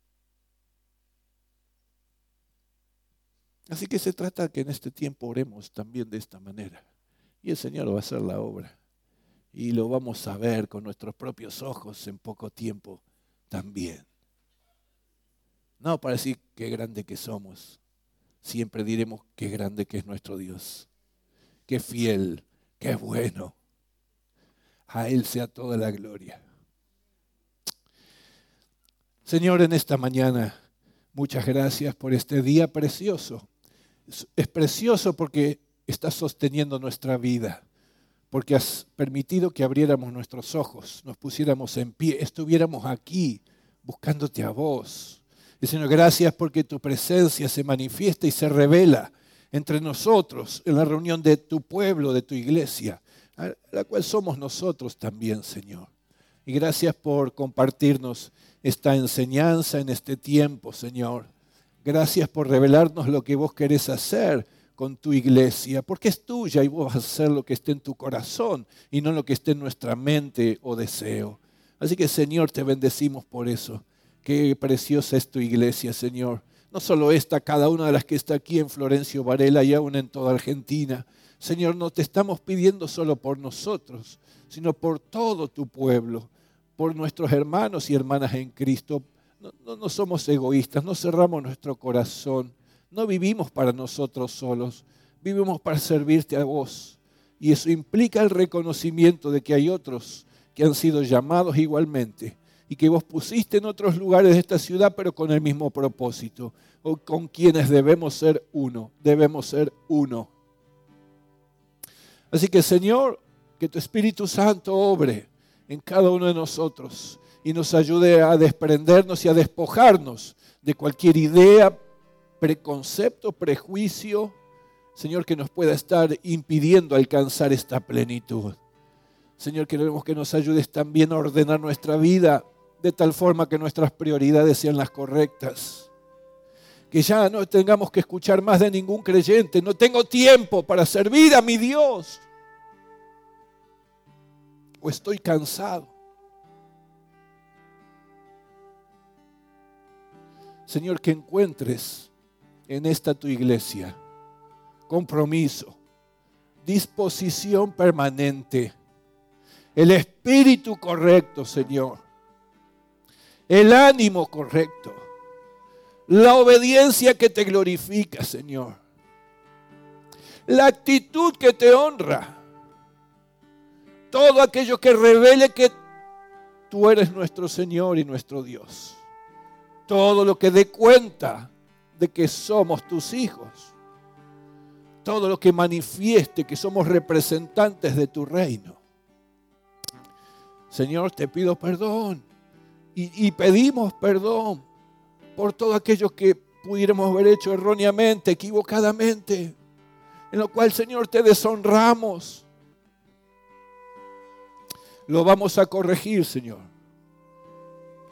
Así que se trata que en este tiempo oremos también de esta manera. Y el Señor va a hacer la obra. Y lo vamos a ver con nuestros propios ojos en poco tiempo también. No para decir qué grande que somos. Siempre diremos qué grande que es nuestro Dios. Qué fiel, qué bueno. A Él sea toda la gloria. Señor, en esta mañana, muchas gracias por este día precioso. Es precioso porque estás sosteniendo nuestra vida, porque has permitido que abriéramos nuestros ojos, nos pusiéramos en pie, estuviéramos aquí buscándote a vos. Y Señor, gracias porque tu presencia se manifiesta y se revela entre nosotros en la reunión de tu pueblo, de tu iglesia, a la cual somos nosotros también, Señor. Y gracias por compartirnos esta enseñanza en este tiempo, Señor. Gracias por revelarnos lo que vos querés hacer con tu iglesia, porque es tuya y vos vas a hacer lo que esté en tu corazón y no lo que esté en nuestra mente o deseo. Así que, Señor, te bendecimos por eso. Qué preciosa es tu iglesia, Señor. No solo esta, cada una de las que está aquí en Florencio Varela y aún en toda Argentina. Señor, no te estamos pidiendo solo por nosotros, sino por todo tu pueblo, por nuestros hermanos y hermanas en Cristo. No somos egoístas, no cerramos nuestro corazón, no vivimos para nosotros solos, vivimos para servirte a vos. Y eso implica el reconocimiento de que hay otros que han sido llamados igualmente y que vos pusiste en otros lugares de esta ciudad, pero con el mismo propósito, o con quienes debemos ser uno, Así que, Señor, que tu Espíritu Santo obre en cada uno de nosotros y nos ayude a desprendernos y a despojarnos de cualquier idea, preconcepto, prejuicio, Señor, que nos pueda estar impidiendo alcanzar esta plenitud. Señor, queremos que nos ayudes también a ordenar nuestra vida de tal forma que nuestras prioridades sean las correctas. Que ya no tengamos que escuchar más de ningún creyente. No tengo tiempo para servir a mi Dios. O estoy cansado. Señor, que encuentres en esta tu iglesia compromiso, disposición permanente, el espíritu correcto, Señor, el ánimo correcto, la obediencia que te glorifica, Señor, la actitud que te honra, todo aquello que revele que tú eres nuestro Señor y nuestro Dios. Todo lo que dé cuenta de que somos tus hijos. Todo lo que manifieste que somos representantes de tu reino. Señor, te pido perdón y pedimos perdón por todo aquello que pudiéramos haber hecho erróneamente, equivocadamente, en lo cual, Señor, te deshonramos. Lo vamos a corregir, Señor.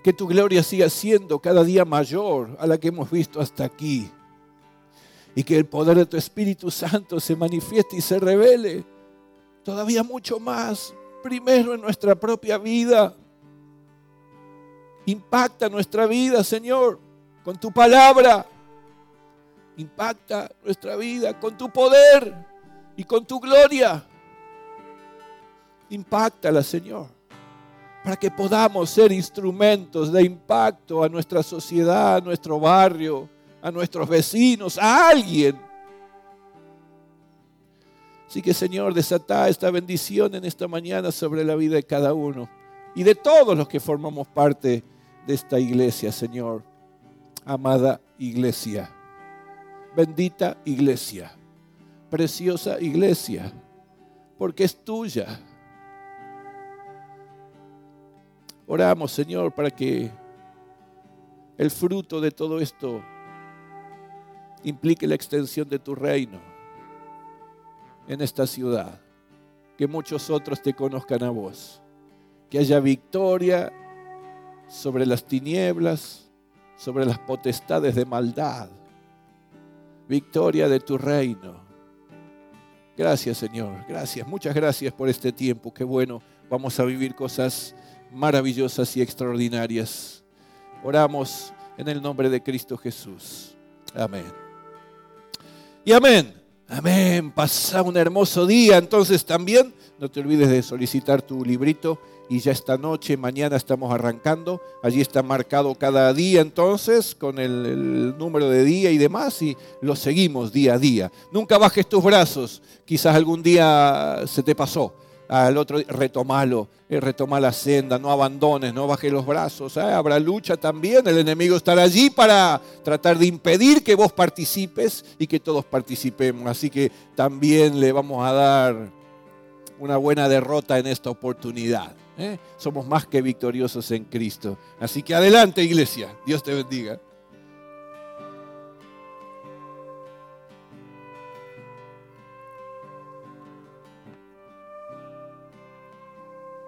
Que tu gloria siga siendo cada día mayor a la que hemos visto hasta aquí. Y que el poder de tu Espíritu Santo se manifieste y se revele todavía mucho más. Primero en nuestra propia vida. Impacta nuestra vida, Señor, con tu palabra. Impacta nuestra vida con tu poder y con tu gloria. Impáctala, Señor, para que podamos ser instrumentos de impacto a nuestra sociedad, a nuestro barrio, a nuestros vecinos, a alguien. Así que, Señor, desatá esta bendición en esta mañana sobre la vida de cada uno y de todos los que formamos parte de esta iglesia, Señor. Amada iglesia, bendita iglesia, preciosa iglesia, porque es tuya. Oramos, Señor, para que el fruto de todo esto implique la extensión de tu reino en esta ciudad. Que muchos otros te conozcan a vos. Que haya victoria sobre las tinieblas, sobre las potestades de maldad. Victoria de tu reino. Gracias, Señor. Gracias. Muchas gracias por este tiempo. Qué bueno. Vamos a vivir cosas maravillosas y extraordinarias. Oramos en el nombre de Cristo Jesús. Amén. Y amén. Amén. Pasa un hermoso día. Entonces también no te olvides de solicitar tu librito. Y ya esta noche, mañana estamos arrancando. Allí está marcado cada día entonces con el número de día y demás. Y lo seguimos día a día. Nunca bajes tus brazos. Quizás algún día se te pasó. Al otro día, retomalo, retoma la senda, no abandones, no bajes los brazos. Habrá lucha también, el enemigo estará allí para tratar de impedir que vos participes y que todos participemos. Así que también le vamos a dar una buena derrota en esta oportunidad. Somos más que victoriosos en Cristo. Así que adelante, iglesia. Dios te bendiga.